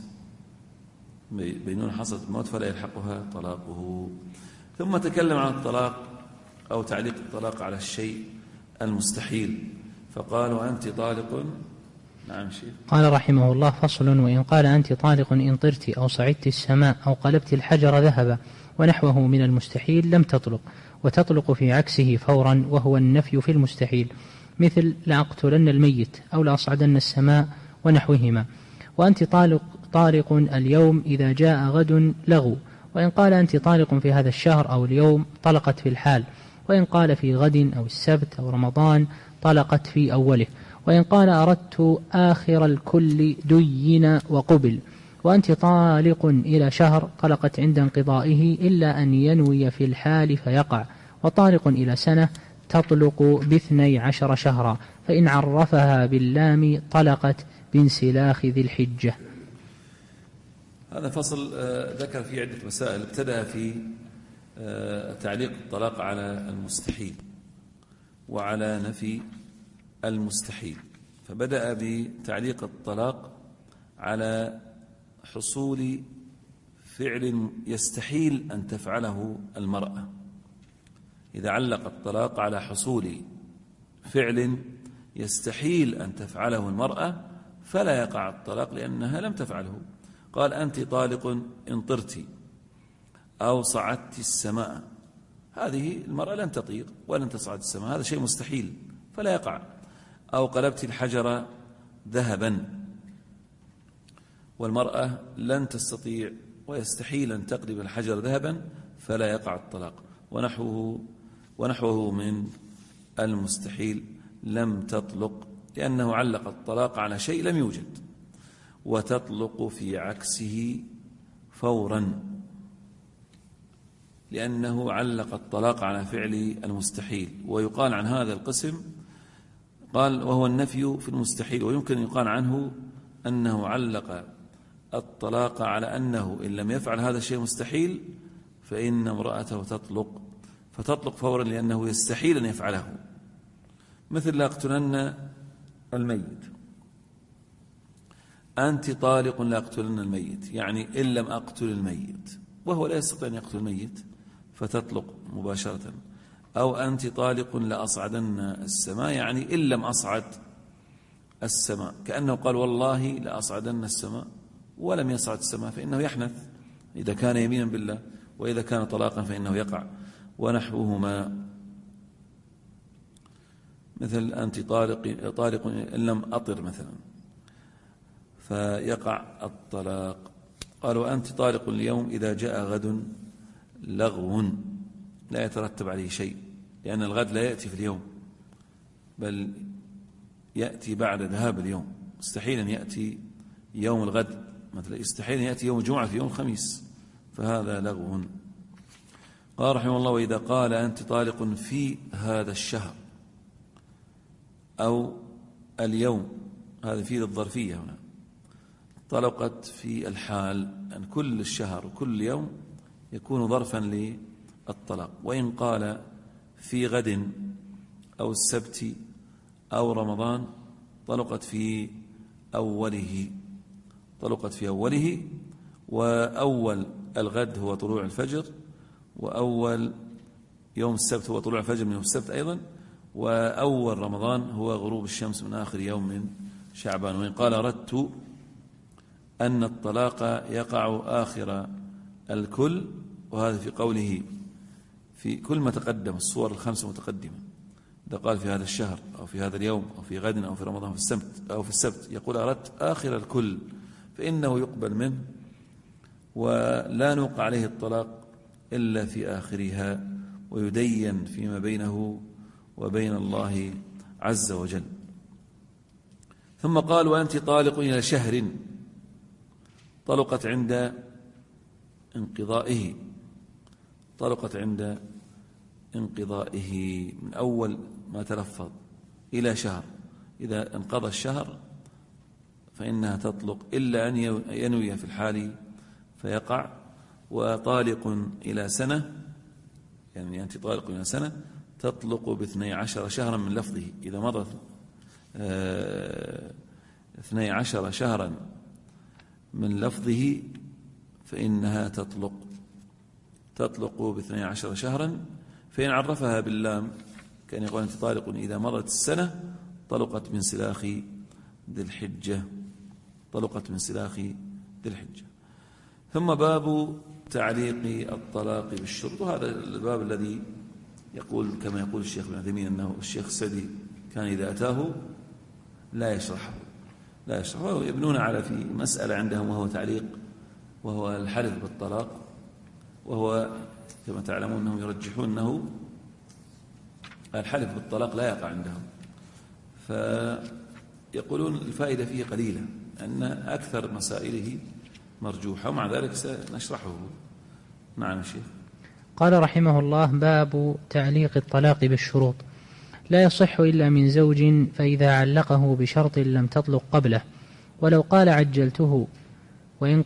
فلا يلحقها طلاقه. ثم تكلم عن الطلاق أو تعليق الطلاق على الشيء المستحيل، فقال وأنت طالق. نعم شيخ. قال رحمه الله فصل: وإن قال أنت طالق إن طرت أو صعدت السماء أو قلبت الحجر ذهبا ونحوه من المستحيل لم تطلق، وتطلق في عكسه فورا، وهو النفي في المستحيل، مثل لأقتلن الميت أو لأصعدن السماء ونحوهما. وأنت طالق اليوم إذا جاء غد لغو. وإن قال أنت طالق في هذا الشهر أو اليوم طلقت في الحال. وإن قال في غد أو السبت أو رمضان طلقت في أوله. وإن قال أردت آخر الكل دين وقبل. وأنت طالق إلى شهر طلقت عند انقضائه إلا أن ينوي في الحال فيقع. وطالق إلى سنة تطلق ب12 شهرا، فإن عرفها باللام طلقت بانسلاخ ذي الحجة. هذا فصل ذكر فيه عدة مسائل. ابتدأ في تعليق الطلاق على المستحيل وعلى نفي المستحيل، فبدأ بتعليق الطلاق على حصول فعل يستحيل أن تفعله المرأة. إذا علق الطلاق على حصول فعل يستحيل أن تفعله المرأة فلا يقع الطلاق لأنها لم تفعله. قال أنت طالق إن طرت أو صعدت السماء، هذه المرأة لن تطير ولن تصعد السماء، هذا شيء مستحيل فلا يقع. أو قلبت الحجر ذهبا، والمرأة لن تستطيع ويستحيل أن تقلب الحجر ذهبا فلا يقع الطلاق. ونحوه من المستحيل لم تطلق، لأنه علق الطلاق على شيء لم يوجد. وتطلق في عكسه فورا، لأنه علق الطلاق على فعل المستحيل. ويقال عن هذا القسم، قال وهو النفي في المستحيل، ويمكن أن يقال عنه أنه علق الطلاق على أنه إن لم يفعل هذا الشيء مستحيل فإن امرأته فتطلق فورا، لأنه يستحيل أن يفعله. مثل لأقتلن الميت، أنت طالق لأقتلن الميت، يعني إن لم أقتل الميت، وهو لا يستطيع أن يقتل الميت فتطلق مباشرة. أو أنت طالق لأصعدن السماء، يعني إن لم أصعد السماء، كأنه قال والله لأصعدن السماء ولم يصعد السماء، فإنه يحنث إذا كان يمينا بالله، وإذا كان طلاقا فإنه يقع. ونحوهما. مثل أنت طالق إن لم أطر مثلا، فيقع الطلاق. قالوا أنت طالق اليوم إذا جاء غد لغو لا يترتب عليه شيء، لأن الغد لا يأتي في اليوم بل يأتي بعد ذهاب اليوم. مستحيل أن يأتي يوم الغد مثلا، يستحيل أن يأتي يوم الجمعة في يوم الخميس، فهذا لغو. قال رحمه الله: وإذا قال أنت طالق في هذا الشهر أو اليوم، هذا في الظرفية هنا، طلقت في الحال أن كل الشهر وكل يوم يكون ظرفا للطلاق. وإن قال في غد أو السبت أو رمضان طلقت في أوله، وأول الغد هو طلوع الفجر، وأول يوم السبت هو طلوع الفجر من يوم السبت أيضا، وأول رمضان هو غروب الشمس من آخر يوم من شعبان. وإن قال أردت أن الطلاق يقع آخر الكل، وهذا في قوله في كل ما تقدم، الصور الخمسة متقدمة، إذا قال في هذا الشهر أو في هذا اليوم أو في غد أو في رمضان أو في السبت يقول أردت آخر الكل، فإنه يقبل منه ولا نوقع عليه الطلاق إلا في آخرها، ويدين فيما بينه وبين الله عز وجل. ثم قال: وأنت طالق إلى شهر طلقت عند انقضائه، من أول ما تلفظ إلى شهر، إذا انقضى الشهر فإنها تطلق إلا أن ينوي في الحال فيقع. وطالق إلى سنة، يعني أنت طالق إلى سنة تطلق ب12 شهرا من لفظه، إذا مضت 12 شهرا من لفظه فإنها تطلق ب12 شهرا. فإن عرفها باللام كان يقول أنت طالق إذا مضت السنة طلقت من سلاخ ذي الحجة. ثم باب تعليق الطلاق بالشروط، وهذا الباب الذي يقول كما يقول الشيخ ابن عثيمين أنه الشيخ السعدي كان إذا أتاه لا يشرحه، ويبنون على في مسألة عندهم وهو تعليق، وهو الحلف بالطلاق، وهو كما تعلمون أنهم يرجحون أنه الحلف بالطلاق لا يقع عندهم، فيقولون الفائدة فيه قليلة، أن أكثر مسائله مرجوحة، ومع ذلك سنشرحه. نعم يا شيخ. قال رحمه الله: باب تعليق الطلاق بالشروط. لا يصح إلا من زوج، فإذا علقه بشرط لم تطلق قبله، ولو قال عجلته، وإن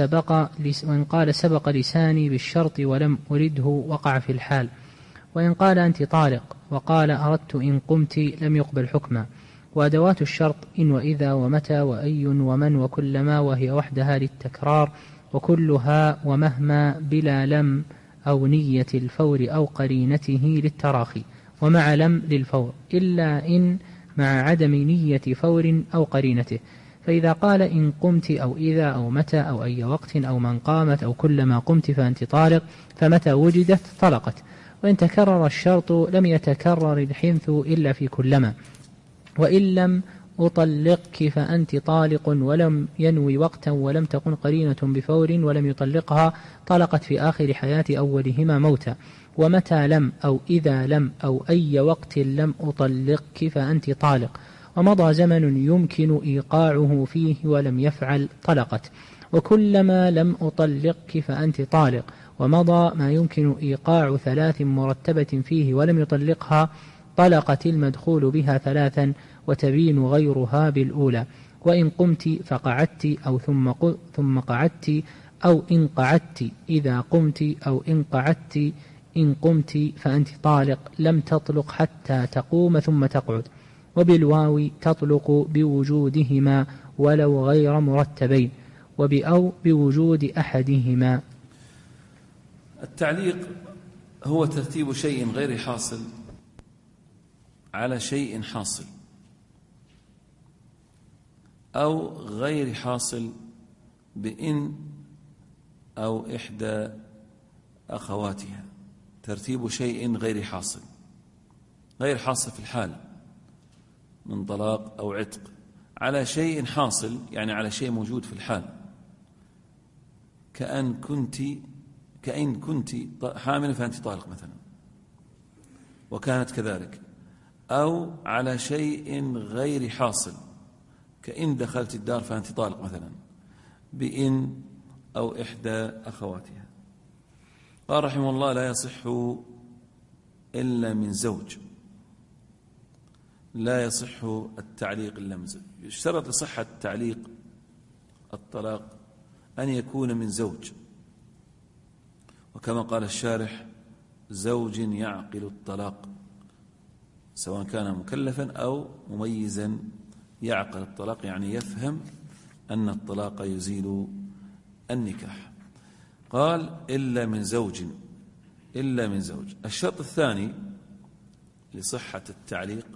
قال سبق لساني بالشرط ولم أرده وقع في الحال، وإن قال أنت طالق وقال أردت إن قمت لم يقبل حكما. وأدوات الشرط إن وإذا ومتى وأي ومن وكلما، وهي وحدها للتكرار، وكلها ومهما بلا لم أو نية الفور أو قرينته للتراخي، ومع لم للفور، إلا إن مع عدم نية فور أو قرينته. فإذا قال إن قمت أو إذا أو متى أو أي وقت أو من قامت أو كلما قمت فأنت طالق، فمتى وجدت طلقت. وإن تكرر الشرط لم يتكرر الحنث إلا في كلما. وإن لم أطلقك فأنت طالق ولم ينوي وقتا ولم تكن قرينة بفور ولم يطلقها، طلقت في آخر حياة أولهما موتا. ومتى لم أو إذا لم أو أي وقت لم أطلقك فأنت طالق، ومضى زمن يمكن إيقاعه فيه ولم يفعل، طلقت. وكلما لم أطلقك فأنت طالق، ومضى ما يمكن إيقاع 3 مرتبة فيه ولم يطلقها، طلقت المدخول بها 3 وتبين غيرها بالأولى. وإن قمت فقعدت أو ثم قعدت، أو إن قعدت إذا قمت، أو إن قعدت إن قمت فأنت طالق، لم تطلق حتى تقوم ثم تقعد. وبالواو تطلق بوجودهما ولو غير مرتبين، وبأو بوجود أحدهما. التعليق هو ترتيب شيء غير حاصل على شيء حاصل، أو غير حاصل بإن أو إحدى أخواتها. ترتيب شيء غير حاصل في الحال، من طلاق أو عتق على شيء حاصل، يعني على شيء موجود في الحال، كأن كنت حاملا فأنت طالق مثلا وكانت كذلك، أو على شيء غير حاصل كإن دخلت الدار فأنت طالق مثلا، بإن أو إحدى أخواتها. قال رحمه الله: لا يصح إلا من زوج، لا يصح التعليق إلا من زوج. يشترط لصحة تعليق الطلاق أن يكون من زوج، وكما قال الشارح: زوج يعقل الطلاق، سواء كان مكلفا أو مميزا يعقل الطلاق، يعني يفهم أن الطلاق يزيل النكاح. قال: إلا من زوج، إلا من زوج. الشرط الثاني لصحة التعليق،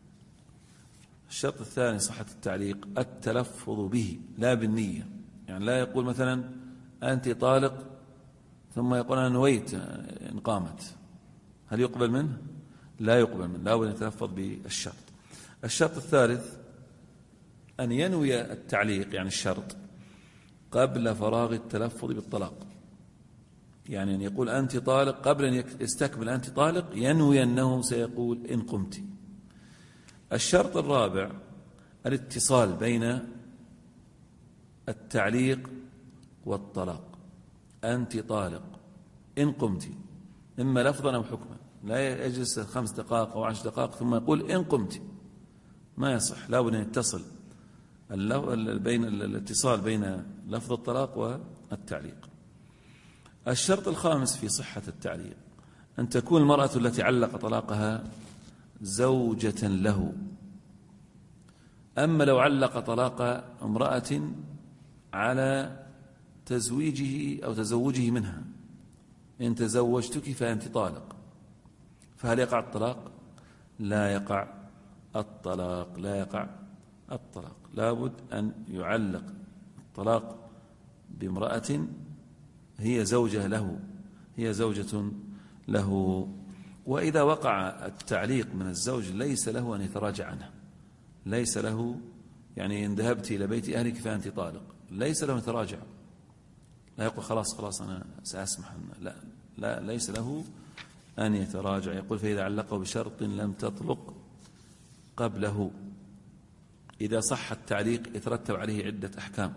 الشرط الثاني صحة التعليق التلفظ به لا بالنية، يعني لا يقول مثلا أنت طالق ثم يقول أنا نويت إن قامت، هل يقبل منه؟ لا يقبل منه، لا بد أن يتلفظ بالشرط. الشرط الثالث أن ينوي التعليق، يعني الشرط قبل فراغ التلفظ بالطلاق، يعني أن يقول أنت طالق قبل أن يستكمل أنت طالق، ينوي أنه سيقول إن قمت. الشرط الرابع الاتصال بين التعليق والطلاق، أنت طالق إن قمت، إما لفظا أو حكما، لا يجلس 5 دقائق أو 10 دقائق ثم يقول إن قمت، ما يصح، لا بد أن يتصل بين الاتصال بين لفظ الطلاق والتعليق. الشرط الخامس في صحة التعليق أن تكون المرأة التي علق طلاقها زوجة له. أما لو علق طلاق امرأة على تزويجه أو تزوجه منها، إن تزوجتك فأنت طالق، فهل يقع الطلاق؟ لا يقع الطلاق، لا يقع الطلاق. لابد أن يعلق الطلاق بامرأة هي زوجة له، هي زوجة له. وإذا وقع التعليق من الزوج ليس له أن يتراجع عنه، ليس له، يعني إن ذهبت إلى بيت أهلك فأنت طالق، ليس له أن يتراجع، لا يقول خلاص أنا سأسمح، لا ليس له أن يتراجع. يقول: فإذا علقه بشرط لم تطلق قبله. إذا صح التعليق يترتب عليه عدة أحكام.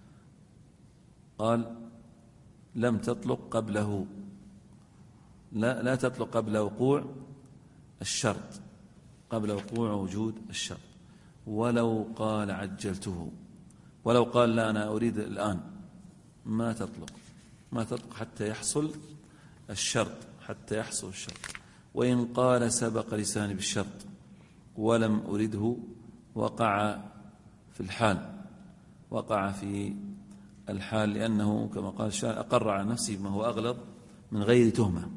قال: لم تطلق قبله، لا تطلق قبل وقوع الشرط، قبل وقوع وجود الشرط. ولو قال عجلته، ولو قال لا أنا أريد الآن، ما تطلق حتى يحصل الشرط، حتى يحصل الشرط. وإن قال سبق لساني بالشرط ولم أرده، وقع في الحال، وقع في الحال، لأنه كما قال الشاعر: أقر على نفسه بما هو أغلظ من غير تهمة.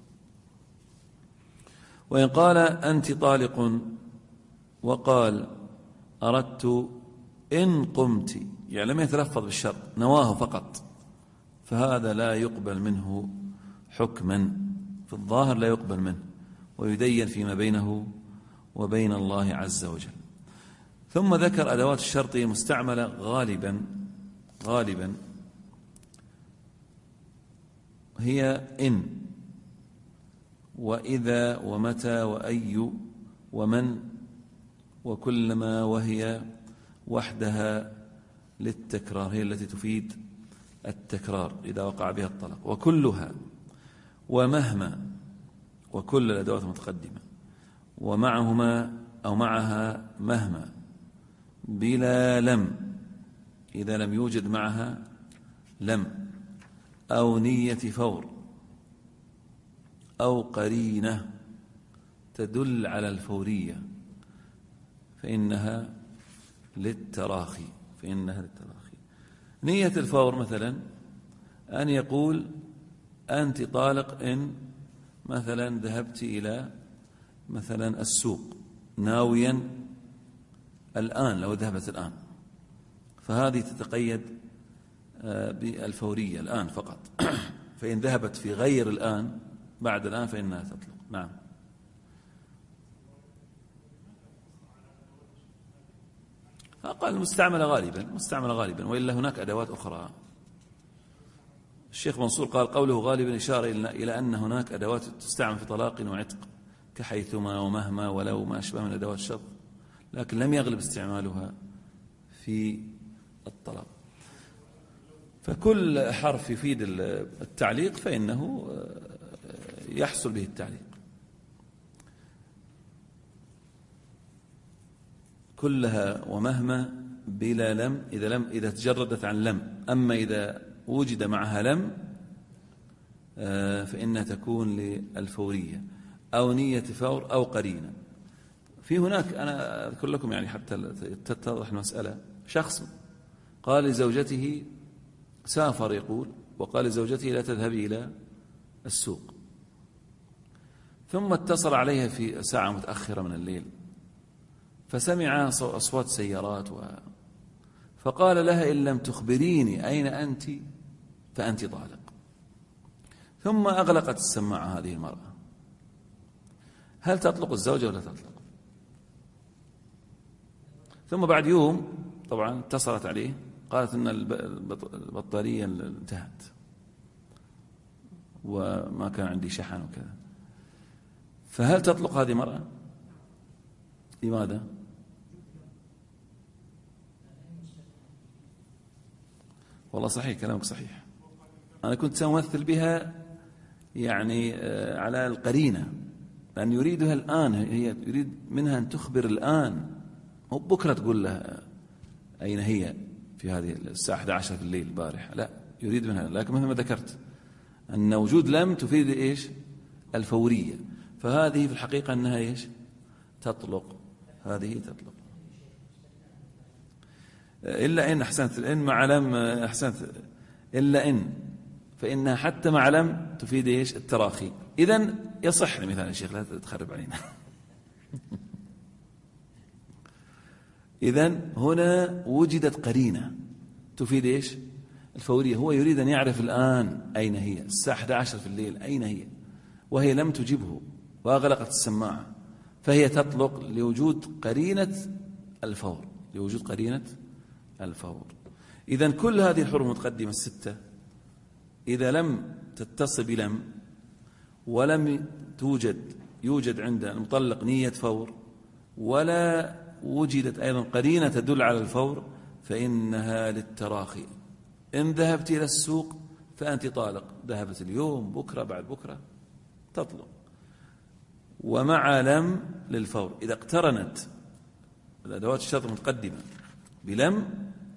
وإن قال أنت طالق وقال أردت إن قمت، يعني لم يتلفظ بالشرط، نواه فقط، فهذا لا يقبل منه حكما، في الظاهر لا يقبل منه، ويدين فيما بينه وبين الله عز وجل. ثم ذكر أدوات الشرط مستعملة غالبا هي إن وإذا ومتى وأي ومن وكلما، وهي وحدها للتكرار، هي التي تفيد التكرار إذا وقع بها الطلاق. وكلها ومهما، وكل الأدوات المتقدمة، ومعهما أو معها مهما، بلا لم إذا لم يوجد معها لم، أو نية فور، أو قرينة تدل على الفورية، فإنها للتراخي، نية الفور مثلا أن يقول أنت طالق إن مثلا ذهبت إلى مثلا السوق ناويا الآن، لو ذهبت الآن، فهذه تتقيد بالفورية الآن فقط. فإن ذهبت في غير الآن، بعد الآن، فإنها تطلق. نعم. فقال مستعملة غالبا، وإلا هناك أدوات أخرى. الشيخ منصور قال قوله غالبا إشارة إلى أن هناك أدوات تستعمل في طلاق وعتق كحيثما ومهما ولو ما أشبه من أدوات الشرط، لكن لم يغلب استعمالها في الطلاق. فكل حرف يفيد التعليق فإنه يحصل به التعليق. كلها ومهما بلا لم إذا تجردت عن لم، أما إذا وجد معها لم فإنها تكون للفورية أو نية فور أو قرينة. في هناك أنا أذكر لكم يعني حتى تتضح المسألة. شخص قال لزوجته سافر يقول، وقال لزوجته لا تذهبي إلى السوق، ثم اتصل عليها في ساعة متأخرة من الليل فسمع أصوات سيارات فقال لها إن لم تخبريني أين أنت فأنت طالق. ثم أغلقت السماعة هذه المرأة. هل تطلق الزوجة ولا تطلق؟ ثم بعد يوم طبعا اتصلت عليه قالت إن البطارية انتهت وما كان عندي شحن وكذا. فهل تطلق هذه المرأة؟ لماذا؟ والله صحيح كلامك صحيح. أنا كنت سأمثل بها يعني على القرينة، لأن يريدها الآن، هي يريد منها أن تخبر الآن، مو بكرة تقول لها أين هي في هذه الساعة 11 في الليل البارحة، لا، يريد منها. لكن مثل ما ذكرت أن وجود لم تفيد إيش؟ الفورية. فهذه في الحقيقة أنها إيش؟ تطلق، هذه تطلق. إلا إن أحسنت، إن مع لم أحسنت، إلا إن فإنها حتى مع لم تفيد إيش؟ التراخي. إذن يصح مثال الشيخ، لا تخرب علينا. إذن هنا وجدت قرينة تفيد إيش؟ الفورية. هو يريد أن يعرف الآن أين هي، الساعة 11 في الليل أين هي، وهي لم تجبه وأغلقت السماعة، فهي تطلق لوجود قرينة الفور، لوجود قرينة الفور. إذن كل هذه الحروف المتقدمة الستة إذا لم تتصل بلم ولم يوجد عند المطلق نية فور، ولا وجدت أيضا قرينة تدل على الفور، فإنها للتراخي. إن ذهبت إلى السوق فأنت طالق، ذهبت اليوم بكرة بعد بكرة تطلق. ومع لم للفور، إذا اقترنت الأدوات الشرط المتقدمة بلم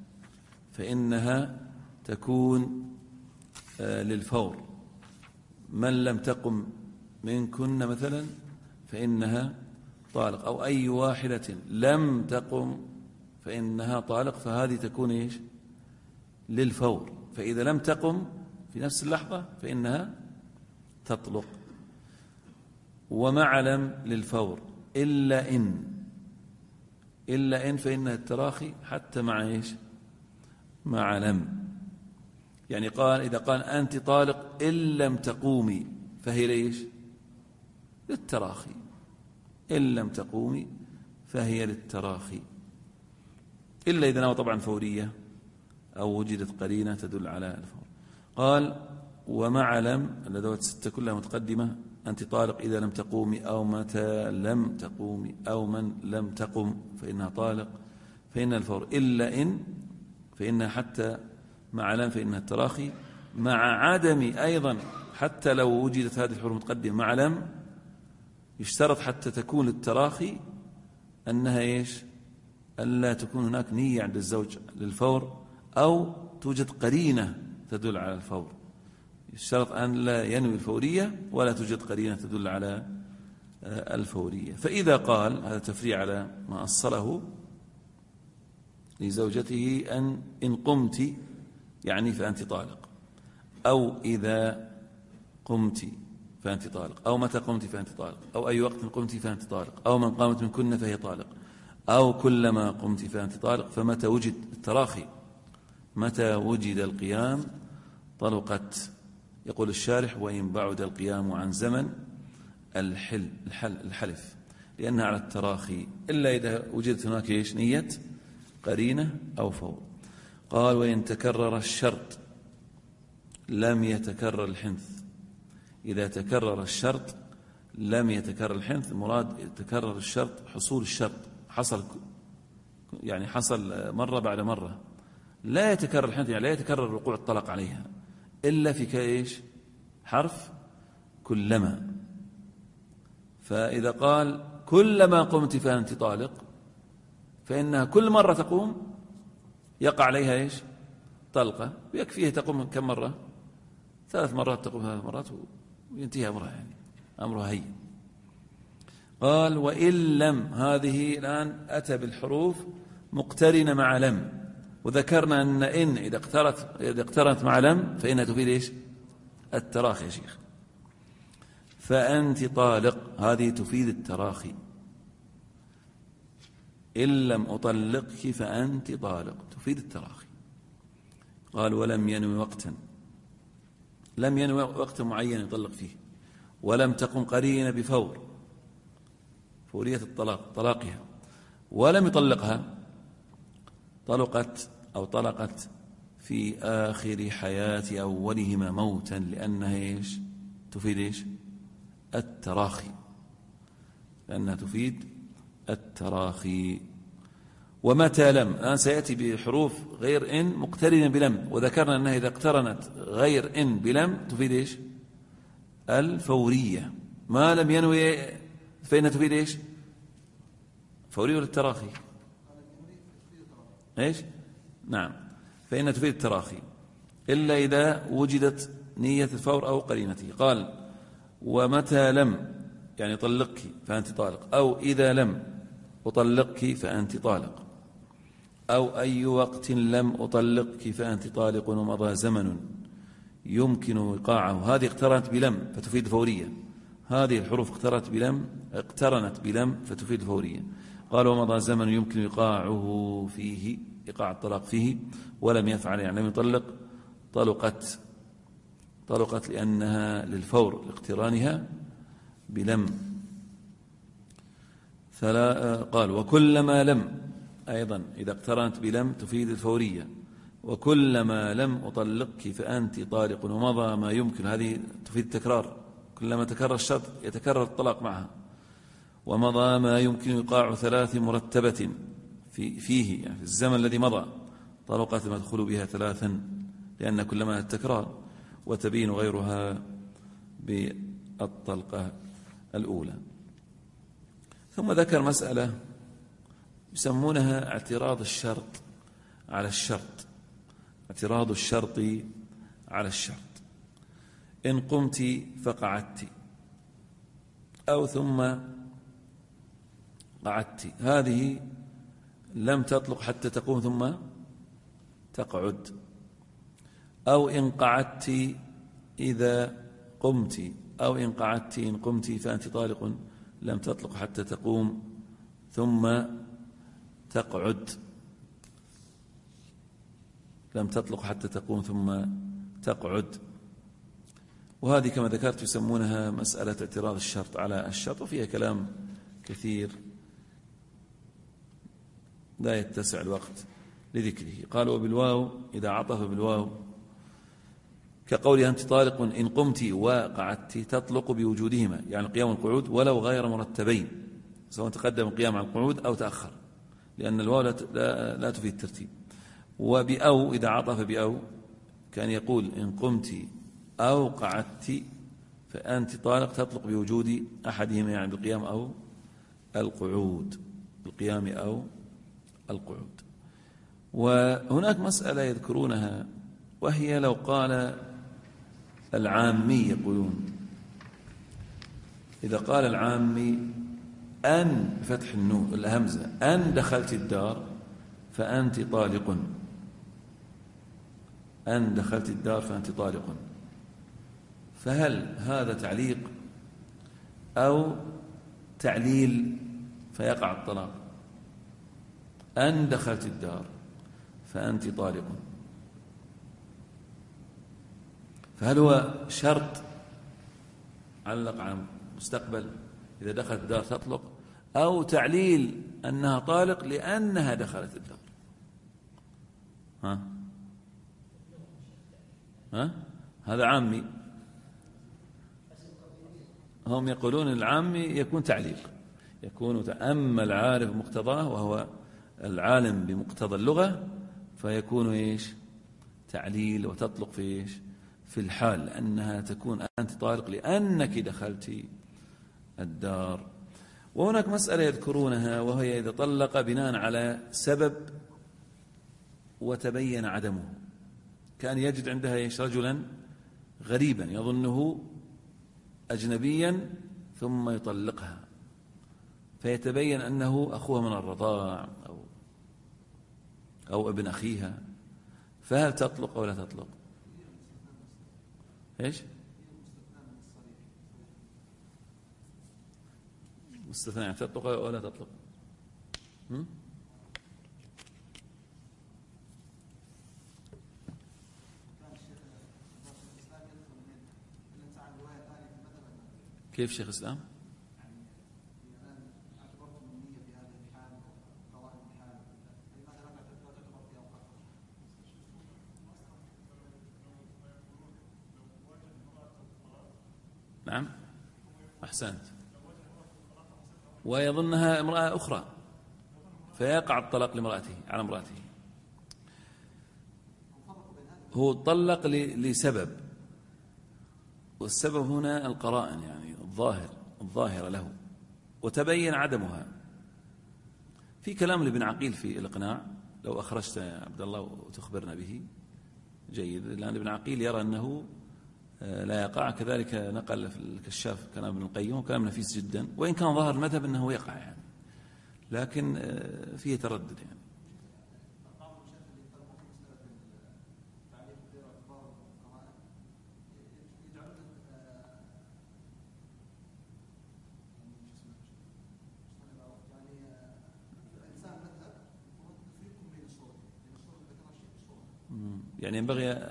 فإنها تكون للفور. من لم تقم منكن مثلا فإنها طالق، أو أي واحدة لم تقم فإنها طالق، فهذه تكون إيش؟ للفور. فإذا لم تقم في نفس اللحظة فإنها تطلق. ومع لم للفور إلا إن فإنها التراخي حتى مع إيش؟ مع لم. يعني قال إذا قال أنت طالق إن لم تقومي فهي ليش؟ للتراخي. إن لم تقومي فهي للتراخي، إلا إذا نوى طبعا فورية أو وجدت قرينة تدل على الفور. قال ومع لم الأدوات الستة كلها متقدمة. أنت طالق إذا لم تقومي، أو متى لم تقومي، أو من لم تقم فإنها طالق، فإن الفور. إلا إن فإنها حتى مع لم فإنها التراخي، مع عدم أيضا حتى لو وجدت هذه الحروف المتقدمة مع لم يشترط حتى تكون التراخي أنها إيش؟ ألا تكون هناك نية عند الزوج للفور، أو توجد قرينة تدل على الفور. يشترط أن لا ينوي الفورية ولا توجد قرينة تدل على الفورية. فإذا قال، هذا تفريع على ما أصله لزوجته، إن قمت يعني فأنت طالق، أو إذا قمت فأنت طالق، أو متى قمت فأنت طالق، أو أي وقت قمت فأنت طالق، أو من قامت منكن فهي طالق، أو كلما قمت فأنت طالق. فمتى وجد التراخي، متى وجد القيام طلقت. يقول الشارح وإن بعد القيام عن زمن الحلف، لأنها على التراخي، إلا إذا وجدت هناك إيش؟ نية قرينة أو فور. قال وإن تكرر الشرط لم يتكرر الحنث. إذا تكرر الشرط لم يتكرر الحنث، مراد يتكرر الشرط حصول الشرط، حصل مرة بعد مرة، لا يتكرر الحنث، يعني لا يتكرر وقوع الطلاق عليها إلا في كايش حرف كلما. فإذا قال كلما قمت فأنت طالق، فإنها كل مرة تقوم يقع عليها إيش طلقة، ويكفيها تقوم كم مرة؟ 3 مرات، تقوم 3 مرات وينتهي أمرها، يعني أمرها هي. قال وإن لم، هذه الآن أتى بالحروف مقترنة مع لم، وذكرنا أن إن إذا اقترنت مع لم فإنها تفيد إيش التراخي يا شيخ. فأنت طالق هذه تفيد التراخي. إن لم أطلقك فأنت طالق تفيد التراخي. قال ولم ينوي وقتا، لم ينوي وقتا معين يطلق فيه، ولم تقم قرينة بفور، فورية الطلاق طلاقها، ولم يطلقها، طلقت في آخر حياة أولهما موتا، لأنها إيش تفيد إيش التراخي، لأنها تفيد التراخي. ومتى لم، الآن سيأتي بحروف غير إن مقترنة بلم، وذكرنا أنها إذا اقترنت غير إن بلم تفيد إيش الفورية. ما لم ينوي فإنها تفيد إيش فورية ولا التراخي؟ إيش نعم، فإنها تفيد التراخي إلا إذا وجدت نية الفور أو قرينته. قال ومتى لم يعني طلقك فأنت طالق، أو إذا لم أطلقك فأنت طالق، أو أي وقت لم أطلقك فأنت طالق ومضى زمن يمكن وقاعه. هذه اقترنت بلم فتفيد الفورية، هذه الحروف اقترنت بلم فتفيد الفورية. قال ومضى زمن يمكن إيقاعه فيه، إيقاع الطلاق فيه، ولم يفعل يعني لم يطلق، طلقت لأنها للفور لاقترانها بلم. قال وكلما لم، أيضا إذا اقترنت بلم تفيد الفورية. وكلما لم أطلقك فأنت طالق ومضى ما يمكن، هذه تفيد التكرار، كلما تكرر الشرط يتكرر الطلاق معها. ومضى ما يمكن إيقاع 3 مرتبة فيه، يعني في الزمن الذي مضى، طلقت المدخول بها 3، لأن كلما التكرار، وتبين غيرها بالطلقة الأولى. ثم ذكر مسألة يسمونها اعتراض الشرط على الشرط، اعتراض الشرط على الشرط. إن قمت فقعدت، أو ثم قعدت، هذه لم تطلق حتى تقوم ثم تقعد. أو إن قعدت إذا قمت، أو إن قعدت إن قمت فأنت طالق، لم تطلق حتى تقوم ثم تقعد، لم تطلق حتى تقوم ثم تقعد. وهذه كما ذكرت يسمونها مسألة اعتراض الشرط على الشرط، وفيها كلام كثير لا يتسع الوقت لذكره. قال وبالواو إذا عطف بالواو كقول أنت طالق إن قمت وقعدت، تطلق بوجودهما، يعني القيام والقعود ولو غير مرتبين، سواء تقدم القيام عن القعود أو تأخر، لأن الواو لا تفيد الترتيب. وبأو إذا عطف بأو كان يقول إن قمت أو قعدت فأنت طالق، تطلق بوجود أحدهما، يعني بالقيام أو القعود، بالقيام أو القعود. وهناك مسألة يذكرونها، وهي لو قال العامي، يقولون إذا قال العامي أن بفتح النون الهمزة أن دخلت الدار فأنت طالق، أن دخلت الدار فأنت طالق، فهل هذا تعليق أو تعليل فيقع الطلاق؟ أن دخلت الدار فأنت طالق، فهل هو شرط علق على مستقبل إذا دخلت الدار تطلق، أو تعليل أنها طالق لأنها دخلت الدار؟ هذا عامي. هم يقولون العامي يكون تعليق، أما العارف بمقتضاه وهو العالم بمقتضى اللغة فيكون إيش؟ تعليل، وتطلق في إيش؟ في الحال، لأنها تكون أنت طالق لأنك دخلت الدار. وهناك مسألة يذكرونها، وهي إذا طلق بناء على سبب وتبين عدمه، كان يجد عندها إيش؟ رجلا غريبا يظنه أجنبيا ثم يطلقها، فيتبين أنه أخوها من الرضاع أو ابن أخيها، فهل تطلق أو لا تطلق؟ إيش؟ مستثنى، تطلق أو لا تطلق؟ كيف شيخ الإسلام؟ نعم أحسنت. ويظنها امرأة أخرى فيقع الطلاق لامرأته على امرأته. هو طلق لسبب، والسبب هنا القرائن، يعني الظاهرة له، وتبين عدمها. في كلام لابن عقيل في الإقناع، لو أخرجت يا عبد الله وتخبرنا به جيد، لأن ابن عقيل يرى أنه لا يقع. كذلك نقل في الكشاف كلام ابن القيم، وكلام نفيس جدا، وإن كان ظاهر المذهب أنه يقع يعني، لكن فيه تردد يعني. يعني ينبغي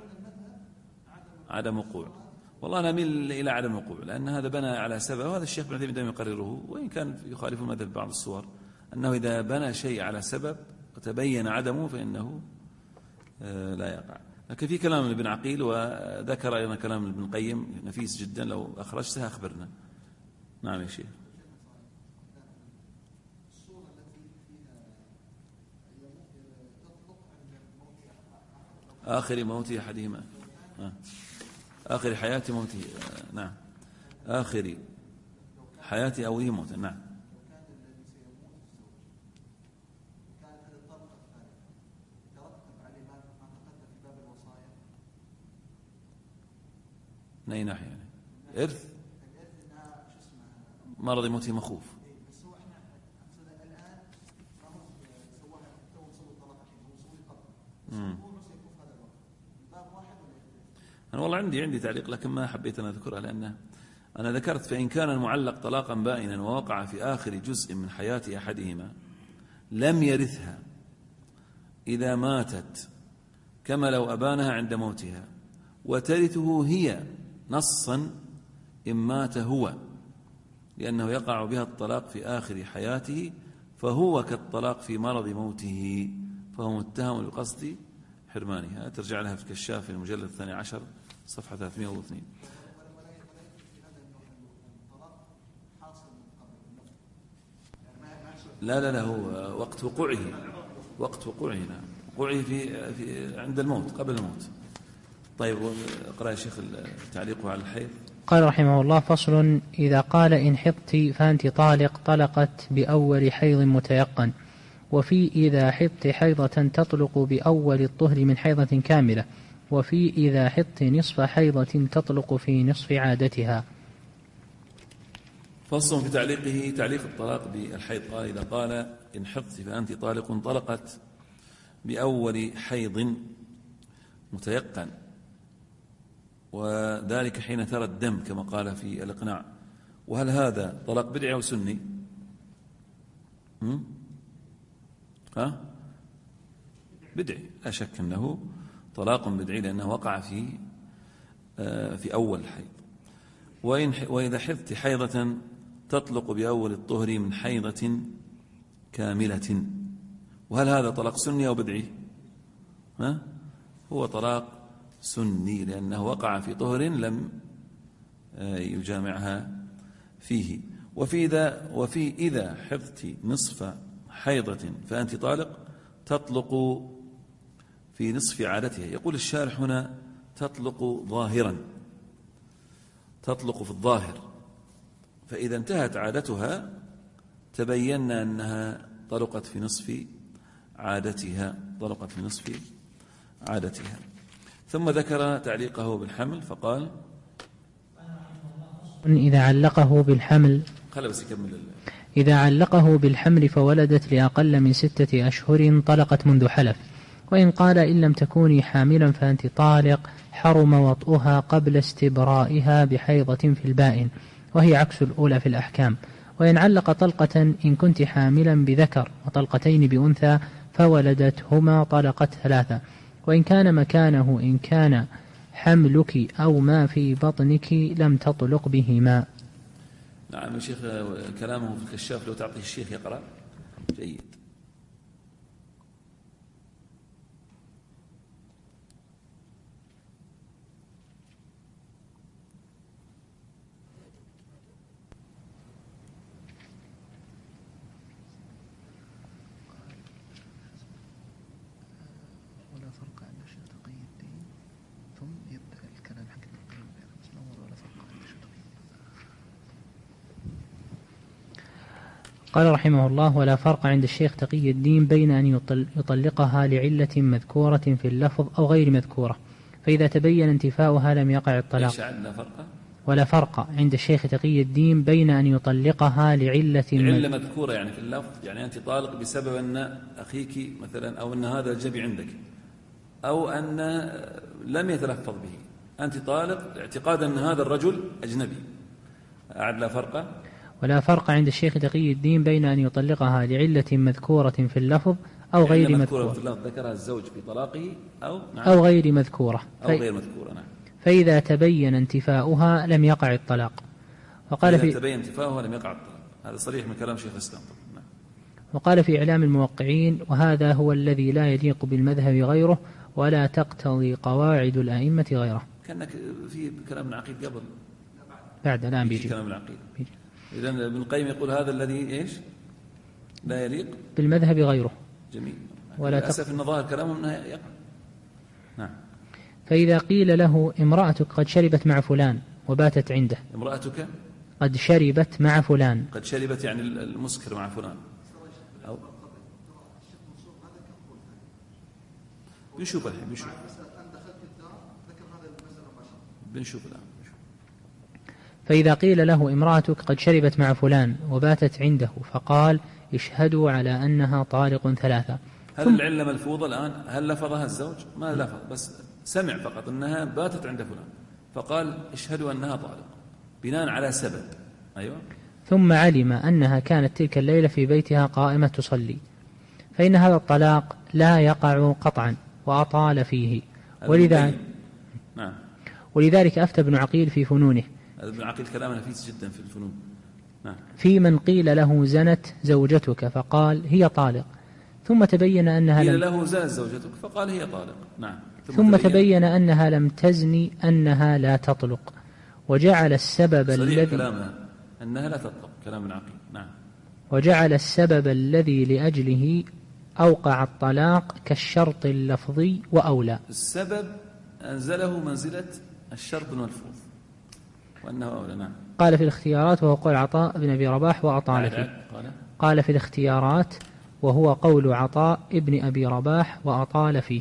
عدم وقوع. والله نميل إلى عدم وقوع، لأن هذا بنى على سبب، وهذا الشيخ ابن عثيمين دائما يقرره، وإن كان يخالف المذهب بعض الصور، أنه إذا بنى شيء على سبب وتبين عدمه فإنه لا يقع. لكن في كلام ابن عقيل، وذكر أيضا كلام ابن القيم نفيس جدا، لو أخرجتها أخبرنا. نعم يا شيخ. آخر موت أحدهما، آخر حياة موته، نعم، آخر حياة أوله موتا، نعم. من أي ناحية يعني؟ إرث مرض موته مخوف. أنا والله عندي تعليق، لكن ما حبيت أن أذكرها، لأن أنا ذكرت فإن كان المعلق طلاقا بائنا ووقع في آخر جزء من حياة أحدهما لم يرثها إذا ماتت، كما لو أبانها عند موتها، وترثه هي نصا إن مات هو، لأنه يقع بها الطلاق في آخر حياته، فهو كالطلاق في مرض موته، فهو متهم بقصد حرمانها. ترجع لها في الكشاف في المجلد 12 صفحة 302. لا هو وقت وقوعه، نعم، وقوعه في عند الموت، قبل الموت. طيب اقرأ يا شيخ تعليقه على الحيض. قال رحمه الله: فصل: إذا قال إن حضت فأنت طالق، طلقت بأول حيض متيقن. وفي إذا حضت حيضة تطلق بأول الطهر من حيضة كاملة. وفي إذا حضت نصف حيضة تطلق في نصف عادتها. فصل في تعليقه، تعليق الطلاق بالحيض. قال: إذا قال إن حضت فأنت طالق، طلقت بأول حيض متيقن، وذلك حين ترى الدم كما قال في الإقناع. وهل هذا طلاق بدعي أو سني؟ بدعي، لا شك أنه طلاق بدعي، لأنه وقع في أول حيض. وإذا حضت حيضة تطلق بأول الطهر من حيضة 'كاملة'. وهل هذا طلاق سني أو بدعي؟ هو طلاق سني، لأنه وقع في طهر لم يجامعها فيه. وفي إذا حضت نصف حيضة فأنت طالق تطلق في نصف عادتها. يقول الشارح هنا تطلق ظاهرا، تطلق في الظاهر، فإذا انتهت عادتها تبينا أنها طلقت في نصف عادتها، طلقت في نصف عادتها. ثم ذكر تعليقه بالحمل فقال: إذا علقه بالحمل إذا علقه بالحمل فولدت لأقل من 6 أشهر طلقت منذ حلف، وإن قال إن لم تكوني حاملا فأنت طالق حرم وطئها قبل استبرائها بحيضة في البائن، وهي عكس الأولى في الأحكام. وإن علق طلقة إن كنت حاملا بذكر وطلقتين بأنثى فولدتهما طلقت 3، وإن كان مكانه إن كان حملك أو ما في بطنك لم تطلق بهما. نعم. الشيخ كلامه في الكشاف لو تعطيه الشيخ يقرأ جيد. قال رحمه الله: ولا فرق عند الشيخ تقي الدين بين أن يطلقها لعلة مذكورة في اللفظ أو غير مذكورة، فإذا تبين انتفاؤها لم يقع الطلاق. ولا فرق عند الشيخ تقي الدين بين أن يطلقها لعلة مذكورة يعني في اللفظ، يعني أنت طالق بسبب أن أخيك مثلا، أو أن هذا الجبي عندك، أو أن لم يتلفظ به، أنت طالق اعتقادا أن هذا الرجل أجنبي. أعد لا فرق. ولا فرق عند الشيخ تقي الدين بين أن يطلقها لعلة مذكورة في اللفظ أو غير مذكورة. ذكرها الزوج في طلاقه أو غير مذكورة. نعم. فإذا تبين انتفاؤها لم يقع الطلاق. إذا تبين انتفاؤها لم يقع الطلاق، هذا صريح من كلام شيخ الإسلام. نعم. وقال في إعلام الموقعين: وهذا هو الذي لا يليق بالمذهب غيره ولا تقتضي قواعد الأئمة غيره. كأنك في كلام العقيد قبل بعد الآن بيجي كلام العقيد. إذن ابن القيم يقول هذا الذي إيش لا يليق بالمذهب غيره. جميل. للأسف أن ظاهر كلامه منها يقع. نعم. فإذا قيل له: امرأتك قد شربت مع فلان وباتت عنده. امرأتك قد شربت مع فلان. قد شربت يعني المسكر مع فلان. أو بنشوف الحين بنشوف الآن. فإذا قيل له: امرأتك قد شربت مع فلان وباتت عنده، فقال: اشهدوا على أنها طالق 3. هل العلة ملفوظة الآن؟ هل لفظها الزوج؟ ما لفظ، بس سمع فقط أنها باتت عند فلان، فقال: اشهدوا أنها طالق بناء على سبب. أيوة. ثم علم أنها كانت تلك الليلة في بيتها قائمة تصلي، فإن هذا الطلاق لا يقع قطعا وأطال فيه. ولذلك أفتى ابن عقيل في فنونه. ابن عقيل كلام نفيس جدا في الفنون. نعم. في من قيل له: زنت زوجتك، فقال: هي طالق، ثم تبين أنها قيل له: زنت زوجتك، فقال: هي طالق. نعم. ثم تبين أنها لم تزني أنها لا تطلق، وجعل السبب الذي كلامها أنها لا تطلق، كلام ابن عقيل. نعم. وجعل السبب الذي لأجله أوقع الطلاق كالشرط اللفظي وأولى. السبب أنزله منزلة الشرط الملفوظ وأنه أولى. نعم. قال في الاختيارات وهو قول عطاء بن أبي رباح وأطال فيه. قال في الاختيارات وهو قول عطاء ابن أبي رباح وأطال فيه.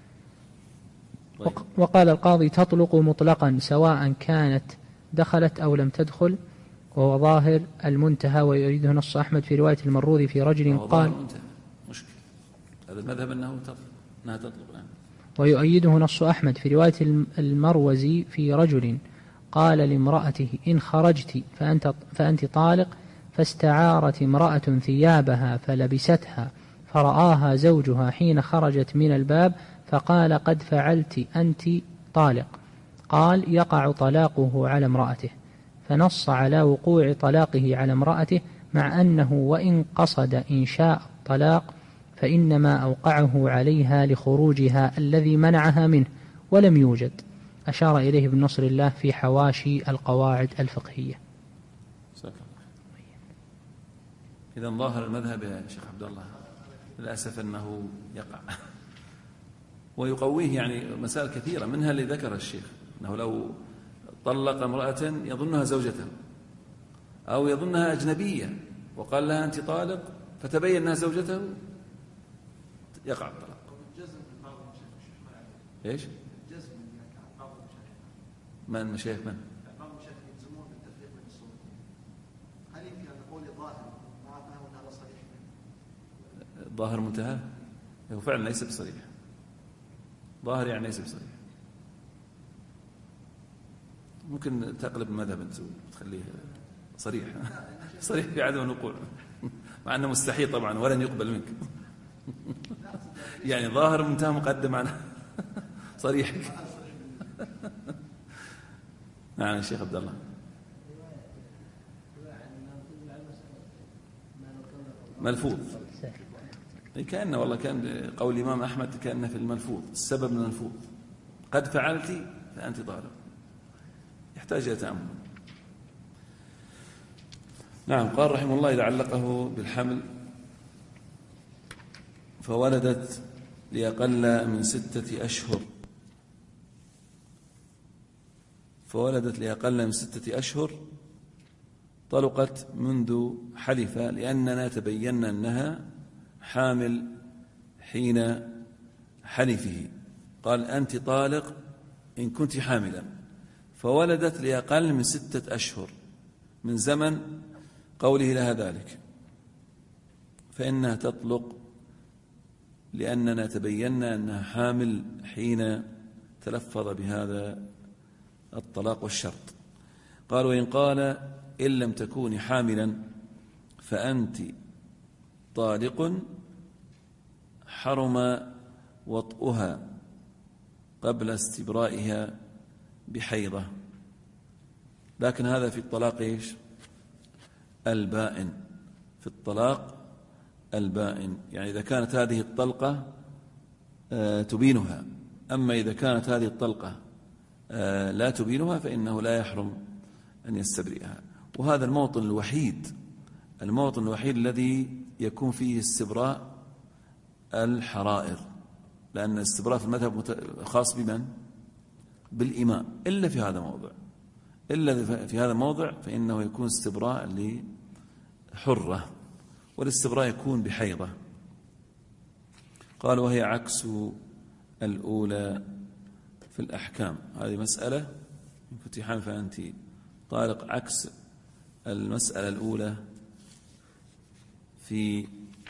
وقال القاضي: تطلق مطلقا سواء كانت دخلت أو لم تدخل، وهو ظاهر المنتهى، ويريده نص أحمد في رواية المروذي في رجل قال مشكلة هذا المذهب أنها تطلق. ويؤيده نص أحمد في رواية المروزي في رجل قال لامرأته: إن خرجت فأنت طالق، فاستعارت امرأة ثيابها فلبستها، فرآها زوجها حين خرجت من الباب فقال: قد فعلت، أنت طالق. قال: يقع طلاقه على امرأته، فنص على وقوع طلاقه على امرأته، مع أنه وإن قصد إنشاء الطلاق فإنما أوقعه عليها لخروجها الذي منعها منه ولم يوجد. أشار إليه ابن نصر الله في حواشي القواعد الفقهية. إذا ظاهر المذهب يا شيخ عبد الله للأسف أنه يقع ويقويه، يعني مسائل كثيرة منها اللي ذكر الشيخ، أنه لو طلق امرأة يظنها زوجته أو يظنها أجنبية وقال لها أنت طالق فتبين أنها زوجته يقع الطلاق. إيش؟ من المشايخ من؟ بعض المشايخ يلزمون بالتفريق بين الصورتين. هل يمكن أن نقول ظاهر مع أنه هذا صريح؟ ظاهر منتهى؟ هو فعلا ليس بصريح. ظاهر يعني ليس بصريح. ممكن تقلب المذهب تخليه صريح صريح في عدم الوقوع مع أنه مستحيل طبعا ولن يقبل منك يعني ظاهر منتهى مقدم عنه صريح نعم الشيخ عبد الله. ملفوظ كأنه والله كان قول الإمام أحمد كأنه في الملفوظ، السبب من الملفوظ قد فعلت فأنت طالق، يحتاج إلى تأمل. نعم. قال رحمه الله إذا علقه بالحمل فولدت لأقل من 6 أشهر، فولدت لأقل من 6 أشهر طلقت منذ حلف، لأننا تبينا أنها حامل حين حلفه. قال أنت طالق إن كنت حاملا، فولدت لأقل من 6 أشهر من زمن قوله لها ذلك، فإنها تطلق لأننا تبينا أنها حامل حين تلفظ بهذا الطلاق والشرط. قال وإن قال إن لم تكوني حاملا فأنت طالق حرم وطئها قبل استبرائها بحيضة. لكن هذا في الطلاق إيش؟ البائن، في الطلاق البائن، يعني إذا كانت هذه الطلقة تبينها. أما إذا كانت هذه الطلقة لا تبينها فإنه لا يحرم أن يستبرئها. وهذا الموطن الوحيد الذي يكون فيه استبراء الحرائر، لأن الاستبراء في المذهب خاص بمن؟ بالإمام، إلا في هذا الموضع، إلا في هذا الموضع فإنه يكون استبراء لحرة، والاستبراء يكون بحيضة. قال وهي عكس الأولى في الأحكام. هذه مسألة إن كنت حامل فأنت طالق، عكس المسألة الأولى في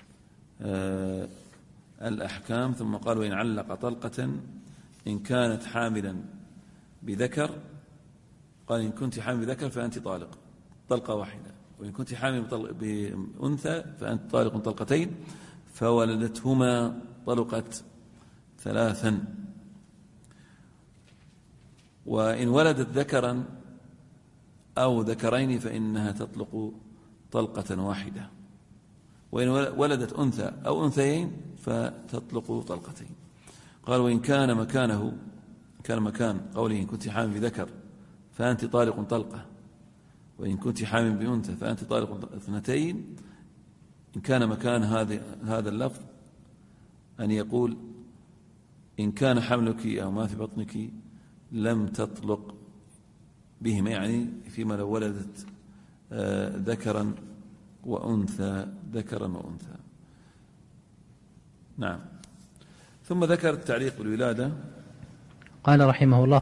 الأحكام. ثم قال وإن علق طلقة إن كانت حاملا بذكر، قال إن كنت حامل بذكر فأنت طالق طلقة واحدة، وإن كنت حامل بأنثى فأنت طالق طلقتين، فولدتهما طلقت 3. وإن ولدت ذكرا أو ذكرين فإنها تطلق طلقة واحدة، وإن ولدت أنثى أو أنثيين فتطلق طلقتين. قال وإن كان مكان قوله إن كنت حامل بذكر فأنت طالق طلقة، وإن كنت حامل بأنثى فأنت طالق 2، إن كان مكان هذا اللفظ أن يقول إن كان حملك أو ما في بطنك لم تطلق بهما، يعني فيما لو ولدت ذكرا وأنثى. نعم. ثم ذكر التعليق بالولادة. قال رحمه الله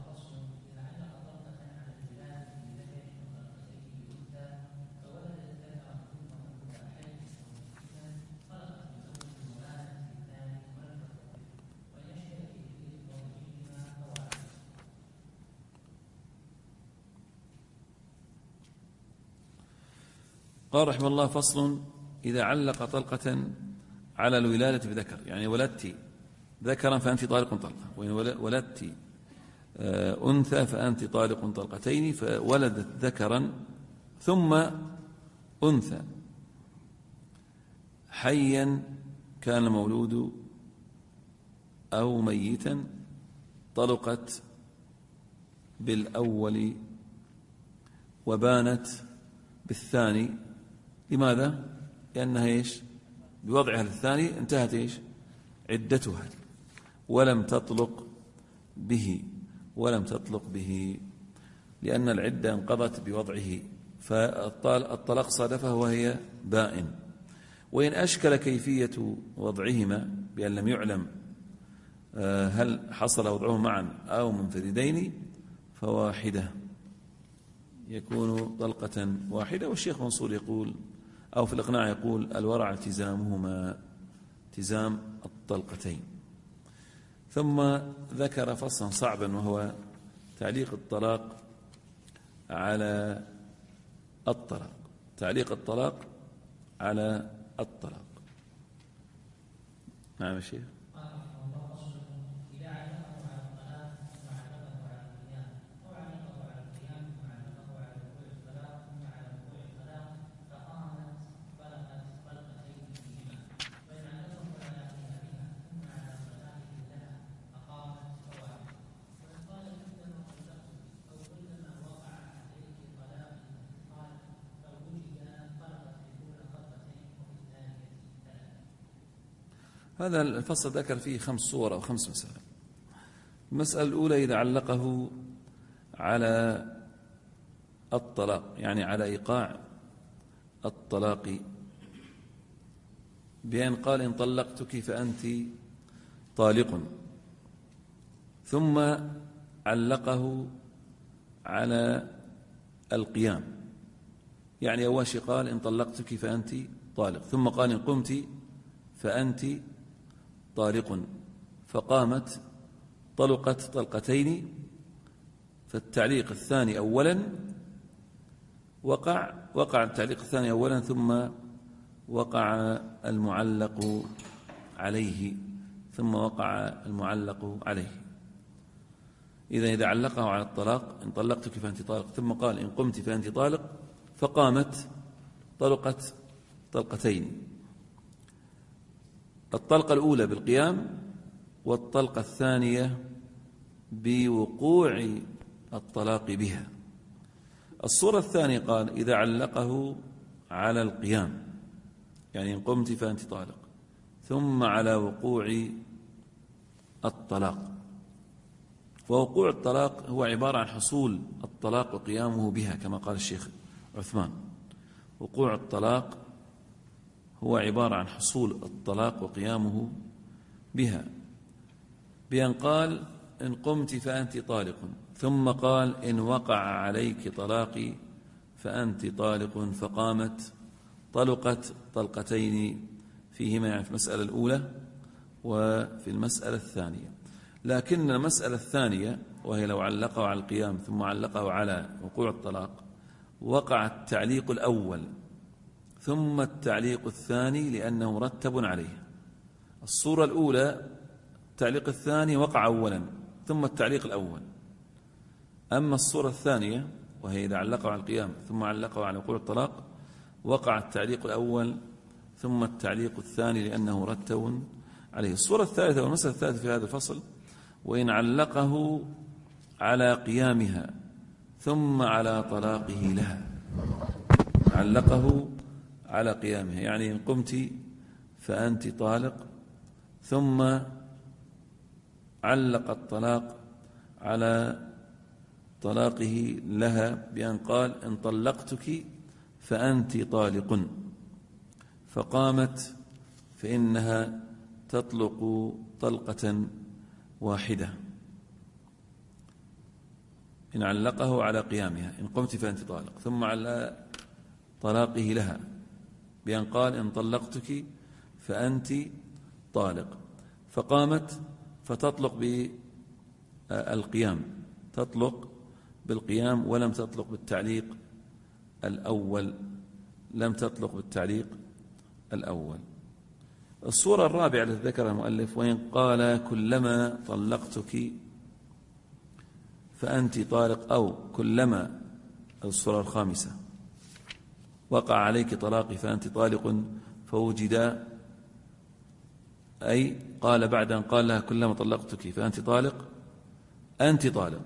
قال رحمه الله فصل إذا علق طلقة على الولادة بذكر، يعني ولدت ذكرا فأنت طالق طلقة، وإن ولدت أنثى فأنت طالق طلقتين، فولدت ذكرا ثم أنثى حيا كان المولود أو ميتا طلقت بالأول وبانت بالثاني. لماذا؟ لأنها إيش؟ بوضعها للثاني انتهت إيش؟ عدتها، ولم تطلق به لأن العدة انقضت بوضعه، فالطلاق صادفه وهي بائن. وإن أشكل كيفية وضعهما بأن لم يعلم هل حصل وضعهما معا أو منفردين فواحدة، يكون طلقة واحدة. والشيخ منصور يقول أو في الإقناع يقول الورع التزامهما التزام الطلقتين. ثم ذكر فصلا صعبا وهو تعليق الطلاق على الطلاق. تعليق الطلاق على الطلاق. نعم يا شيخ. هذا الفصل ذكر فيه 5 صور أو 5 مسائل. المسألة الأولى إذا علقه على الطلاق، يعني على إيقاع الطلاق، بأن قال إن طلقتك فأنت طالق، ثم علقه على القيام، يعني أول شيء قال إن طلقتك فأنت طالق، ثم قال إن قمت فأنت طالق، فقامت طلقت طلقتين. فالتعليق الثاني أولا وقع التعليق الثاني أولا، ثم وقع المعلق عليه، إذا علقه على الطلاق إن طلقتك فأنت طالق، ثم قال إن قمت فأنت طالق، فقامت طلقت طلقتين، الطلقة الأولى بالقيام والطلقة الثانية بوقوع الطلاق بها. الصورة الثانية قال إذا علقه على القيام، يعني إن قمت فأنت طالق، ثم على وقوع الطلاق. ووقوع الطلاق هو عبارة عن حصول الطلاق وقيامه بها، كما قال الشيخ عثمان. وقوع الطلاق هو عبارة عن حصول الطلاق وقيامه بها، بأن قال إن قمت فأنت طالق، ثم قال إن وقع عليك طلاقي فأنت طالق، فقامت طلقت طلقتين فيهما، يعني في المسألة الأولى وفي المسألة الثانية. لكن المسألة الثانية وهي لو علقه على القيام ثم علقه على وقوع الطلاق، وقع التعليق الأول ثم التعليق الثاني لأنه مرتب عليه. الصورة الأولى التعليق الثاني وقع أولا ثم التعليق الأول. أما الصورة الثانية وهي إذا علقه على القيام ثم علقه على وقوع الطلاق، وقع التعليق الأول ثم التعليق الثاني لأنه مرتب عليه. الصورة الثالثة والمسألة الثالثة في هذا الفصل وإن علقه على قيامها ثم على طلاقه لها، علقه على قيامها يعني إن قمت فأنت طالق، ثم علق الطلاق على طلاقه لها بأن قال إن طلقتك فأنت طالق، فقامت فإنها تطلق طلقة واحدة. إن علقه على قيامها إن قمت فأنت طالق، ثم على طلاقه لها بأن قال إن طلقتك فأنت طالق، فقامت فتطلق بالقيام، تطلق بالقيام ولم تطلق بالتعليق الأول، لم تطلق بالتعليق الأول. الصورة الرابعة التي ذكرها المؤلف وإن قال كلما طلقتك فأنت طالق، أو كلما، الصورة الخامسة وقع عليك طلاقي فأنت طالق، فوجد أي قال بعد أن قال لها كلما طلقتك فأنت طالق، أنت طالق،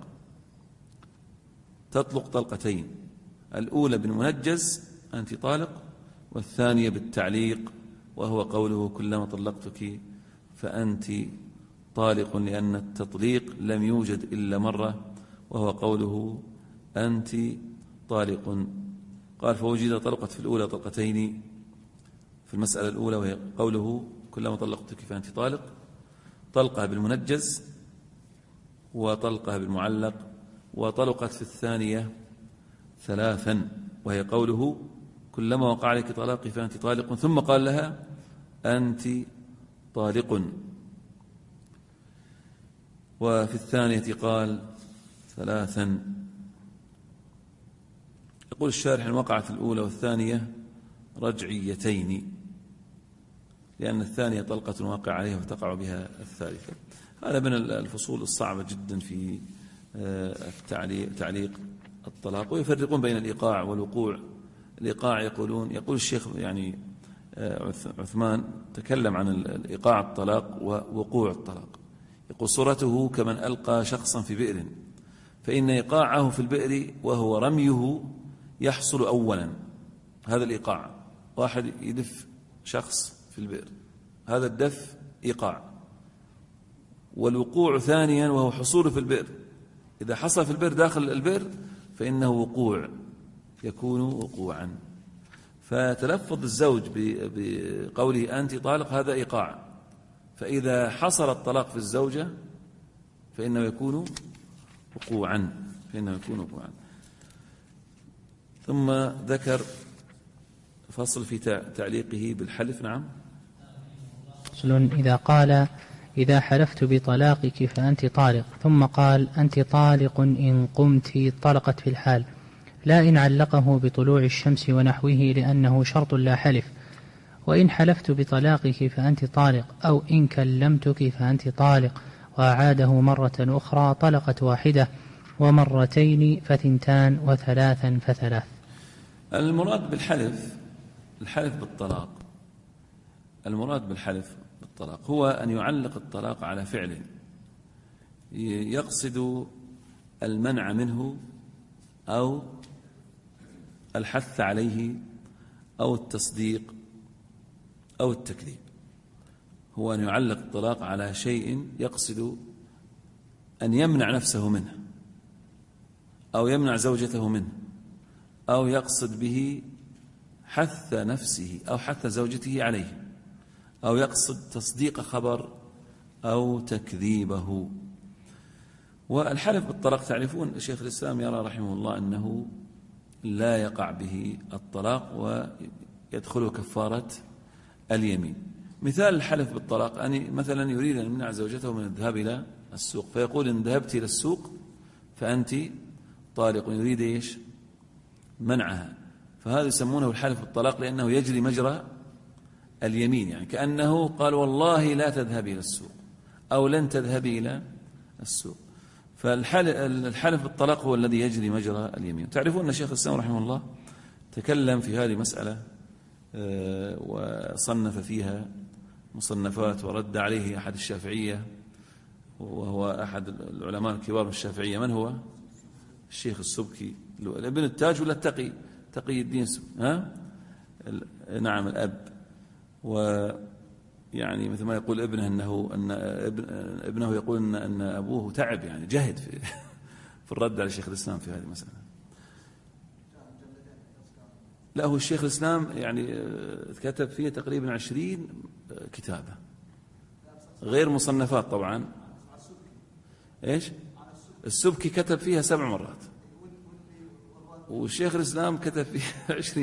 تطلق طلقتين، الأولى بالمنجز أنت طالق، والثانية بالتعليق وهو قوله كلما طلقتك فأنت طالق، لأن التطليق لم يوجد إلا مرة وهو قوله أنت طالق. قال فوجد طلقت في الأولى طلقتين في المسألة الأولى، وهي قوله كلما طلقتك فأنت طالق، طلقها بالمنجز وطلقها بالمعلق، وطلقت في الثانية ثلاثا وهي قوله كلما وقع عليك طلاقي فأنت طالق، ثم قال لها أنت طالق. وفي الثانية قال ثلاثا. يقول الشارح إن وقعت الأولى والثانية رجعيتين، لأن الثانية طلقة واقع عليها وتقع بها الثالثة. هذا من الفصول الصعبة جدا في تعليق الطلاق. ويفرقون بين الإيقاع والوقوع. الإيقاع يقول الشيخ يعني عثمان تكلم عن الإيقاع الطلاق ووقوع الطلاق. يقول صورته كمن ألقى شخصا في بئر، فإن إيقاعه في البئر وهو رميه يحصل أولا، هذا الإيقاع، واحد يدف شخص في البئر، هذا الدف إيقاع. والوقوع ثانيا وهو حصوله في البئر، إذا حصل في البئر داخل البئر فإنه وقوع، يكون وقوعا. فتلفظ الزوج بقوله أنت طالق هذا إيقاع، فإذا حصل الطلاق في الزوجة فإنه يكون وقوعا، ثم ذكر فصل في تعليقه بالحلف. نعم. فصل إذا قال إذا حلفت بطلاقك فأنت طالق، ثم قال أنت طالق إن قمت، طلقت في الحال، لا إن علقه بطلوع الشمس ونحوه لأنه شرط لا حلف. وإن حلفت بطلاقك فأنت طالق، أو إن كلمتك فأنت طالق، وأعاده مرة أخرى، طلقت واحدة، ومرتين فثنتان، وثلاثا فثلاث. المراد بالحلف بالطلاق، المراد بالحلف بالطلاق هو أن يعلق الطلاق على فعل يقصد المنع منه أو الحث عليه أو التصديق أو التكذيب. هو أن يعلق الطلاق على شيء يقصد أن يمنع نفسه منه أو يمنع زوجته منه، أو يقصد به حث نفسه أو حث زوجته عليه، أو يقصد تصديق خبر أو تكذيبه. والحلف بالطلاق تعرفون شيخ الإسلام يرى رحمه الله أنه لا يقع به الطلاق ويدخله كفارة اليمين. مثال الحلف بالطلاق أن مثلا يريد أن يمنع زوجته من الذهاب إلى السوق، فيقول إن ذهبت إلى السوق فأنت طالق، يريد إيش؟ منعها. فهذا يسمونه الحلف بالطلاق لأنه يجري مجرى اليمين، يعني كأنه قال والله لا تذهبي إلى السوق أو لن تذهبي إلى السوق. فالحلف بالطلاق هو الذي يجري مجرى اليمين. تعرفون أن الشيخ الإسلام رحمه الله تكلم في هذه المسألة وصنف فيها مصنفات، ورد عليه أحد الشافعية، وهو أحد العلماء الكبار من الشافعية. من هو؟ الشيخ السبكي، ابن التاج ولا تقي الدين نعم الأب. ويعني مثل ما يقول ابنه أن ابنه يقول أن أبوه تعب، يعني جهد في الرد على شيخ الإسلام في هذه المسألة. لا، هو الشيخ الإسلام يعني كتب فيه تقريبا 20 كتابة غير مصنفات طبعا. إيش؟ السبكي كتب فيها 7 مرات، والشيخ الإسلام كتب فيها 20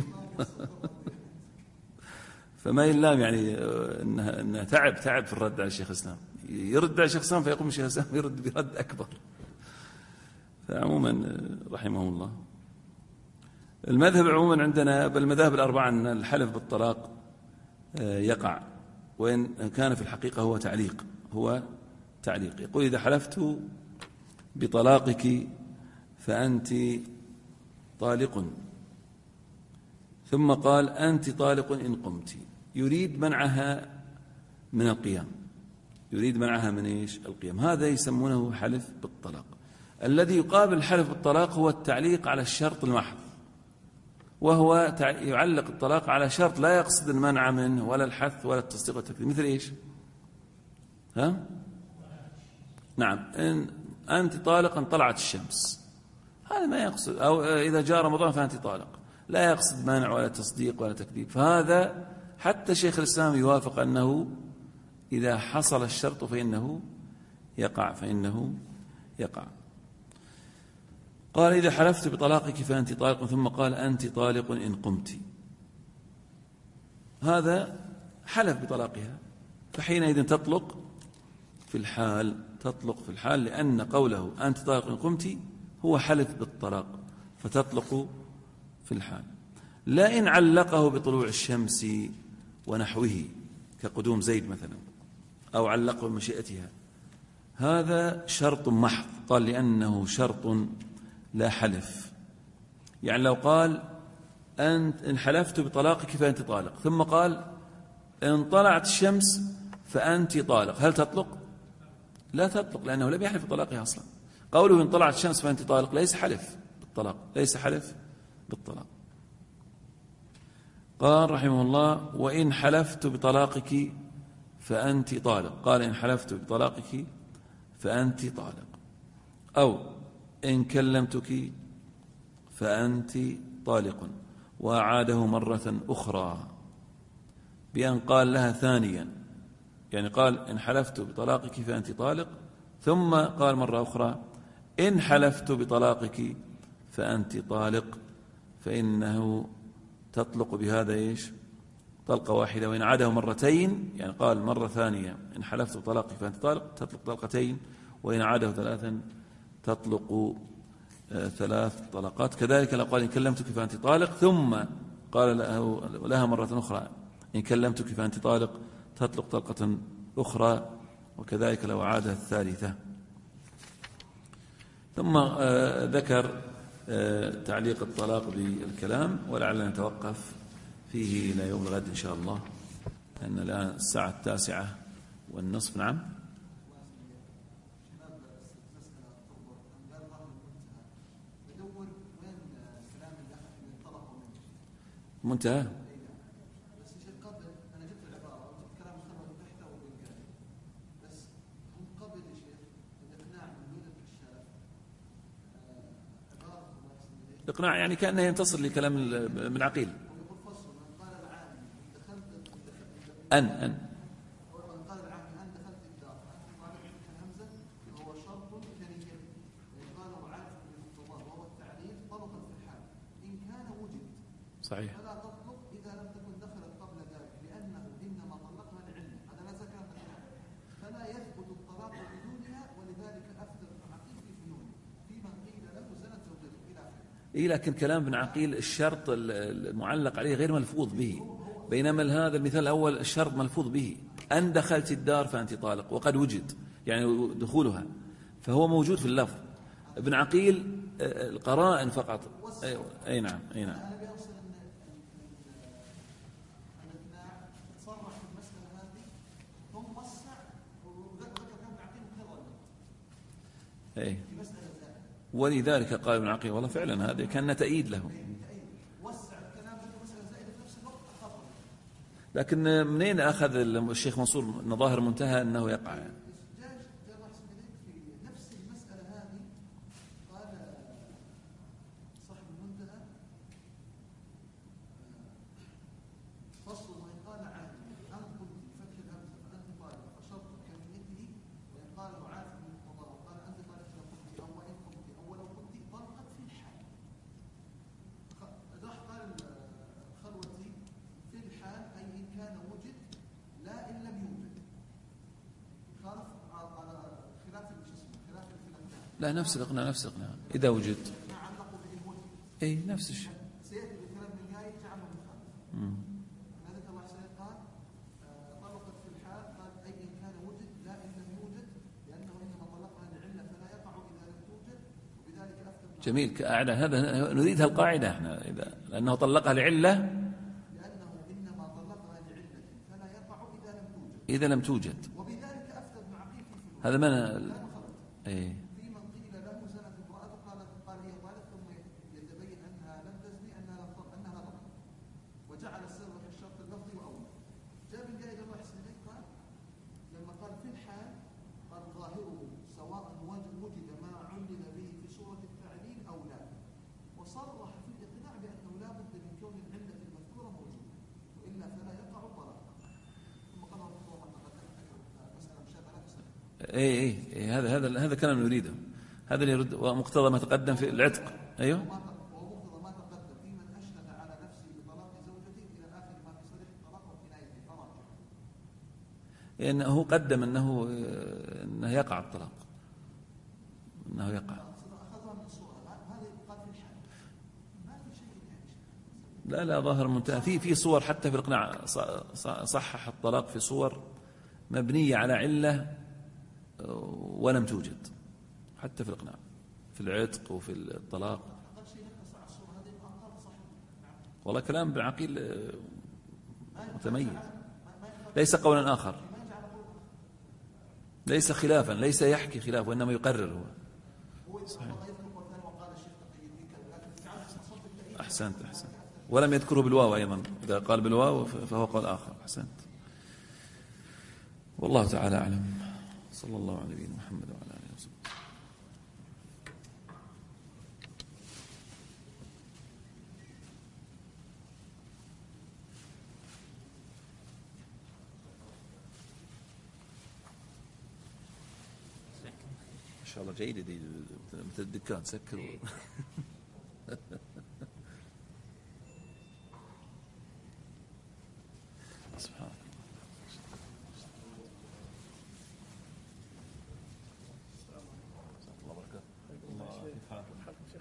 فما يلام يعني إنها تعب في الرد على الشيخ الإسلام. يرد على الشيخ الإسلام فيقوم الشيخ الإسلام يرد برد أكبر. فعموما رحمه الله المذهب عموما عندنا بالمذاهب الأربعة أن الحلف بالطلاق يقع، وإن كان في الحقيقة هو تعليق. يقول إذا حلفت بطلاقك فأنت طالق، ثم قال أنت طالق إن قمت، يريد منعها من القيام، يريد منعها من إيش؟ القيام. هذا يسمونه حلف بالطلاق. الذي يقابل الحلف بالطلاق هو التعليق على الشرط المحض، وهو يعلق الطلاق على شرط لا يقصد المنع منه ولا الحث ولا التصديق والتكذيب. مثل إيش؟ نعم، إن أنت طالق إن طلعت الشمس، هذا ما يقصد. أو إذا جاء رمضان فأنت طالق، لا يقصد منع ولا تصديق ولا تكذيب. فهذا حتى شيخ الإسلام يوافق أنه إذا حصل الشرط فإنه يقع. قال: إذا حلفت بطلاقك فأنت طالق، ثم قال: أنت طالق إن قمت. هذا حلف بطلاقها، فحينئذ تطلق في الحال، لأن قوله أنت طالق إن قمت هو حلف بالطلاق، فتطلق في الحال. لا إن علقه بطلوع الشمس ونحوه كقدوم زيد مثلا، أو علقه بمشيئتها، هذا شرط محض. قال: لأنه شرط لا حلف. يعني لو قال: أنت إن حلفت بطلاقك فأنت طالق، ثم قال: إن طلعت الشمس فأنت طالق، هل تطلق؟ لا تطلق، لأنه لم يحلف بطلاقها أصلا. قوله إن طلعت الشمس فأنت طالق ليس حلف بالطلاق. قال رحمه الله: وإن حلفت بطلاقك فأنت طالق. قال: إن حلفت بطلاقك فأنت طالق. أو إن كلمتك فأنت طالق، وأعاده مرة أخرى بأن قال لها ثانيا، يعني قال: إن حلفت بطلاقك فأنت طالق، ثم قال مرة أخرى: إن حلفت بطلاقك فأنت طالق، فإنه تطلق بهذا إيش؟ طلقة واحدة. وإن عاده مرتين، يعني قال مرة ثانية: إن حلفت بطلاقك فأنت طالق، تطلق طلقتين. وإن عاده ثلاثا تطلق 3 طلقات. كذلك لو قال: إن كلمتك فأنت طالق، ثم قال لها مرة أخرى: إن كلمتك فأنت طالق، تطلق طلقة أخرى. وكذلك لو عادها الثالثة. ثم ذكر تعليق الطلاق بالكلام، ولعلنا نتوقف فيه إلى يوم الغد إن شاء الله، لأن الآن الساعة 9:30. نعم. منتهى. الإقناع يعني كأنه ينتصر لكلام ابن عقيل. أن صحيح. فلا تطلق إذا لم تكن دخلت قبل ذلك، لأنه إنما طلقها لعلة، هذا لا زكاة فيها، فلا يثبت الطلاق بدونها، ولذلك أفتى ابن عقيل في فنونه في من قيل له زنت زوجته إلى آخره. لكن كلام ابن عقيل الشرط المعلق عليه غير ملفوظ به، بينما هذا المثال الأول الشرط ملفوظ به: أن دخلت الدار فأنت طالق، وقد وجد يعني دخولها، فهو موجود في اللفظ. ابن عقيل القرائن فقط. أي نعم. أي. ولذلك قال ابن عقيل: والله فعلا هذا كان تأييد له. لكن منين أخذ الشيخ منصور أن ظاهر منتهى أنه يقع؟ لا، نفس الإقناع إذا وجد. أي نفس الشيء. سيأتي بالكلام النهائي جعله مخالف. لذلك الله قال: طلقت في الحال، قال: أي إن كان وجد لا إن لم يوجد، لأنه إنما طلقها لعلة فلا يقع إذا لم توجد، وبذلك أفتى. جميل. هذا نريد القاعدة احنا، لأنه طلقها لعلة، لأنه إنما طلقها لعلة فلا يقع إذا لم توجد. إذا لم توجد. وبذلك أفتى ابن عقيل في هذا من في من قيل له زنت امرأته قال هي طالق ثم يتبين أنها لم تزني أنها طلق وجعل السر في الشرط اللفظي وأول. جاء ابن جاهد الله يحسن إليه قال لما قال في الحال قال ظاهره سواء وجد ما علل به في صورة التعليل أو لا، وصرح في الإقناع بأنه لا بد من كون العلة المذكورة موجودة وإلا فلا يقع الطلاق. ثم قال رحمه الله مسألة مشابهة هذا كلام نريده، هذا اللي يرد ومقتضى ما تقدم في العتق. أيوه، ومقتضى ما تقدم في من أشهد على نفسه بطلاق زوجته إلى آخر ما في صريح الطلاق وكنايته فراجع. لأنه قدم أنه يقع الطلاق، أنه يقع. أخذها من الصورة هذه قال في الحال ما في شيء يعني. لا ظاهر منتهى في صور حتى في الإقناع صحح الطلاق في صور مبنية على علة ولم توجد، حتى في الإقناع في العتق وفي الطلاق. والله كلام ابن عقيل متميز، ليس قولا آخر، ليس خلافا، ليس يحكي خلاف وإنما يقرر هو. صحيح. أحسنت ولم يذكره بالواو أيضا، إذا قال بالواو فهو قول آخر. أحسنت. والله تعالى أعلم. صلى الله على نبينا محمد وعلى آله وصحبه. إن شاء الله جيدة مثل الدكان سكروا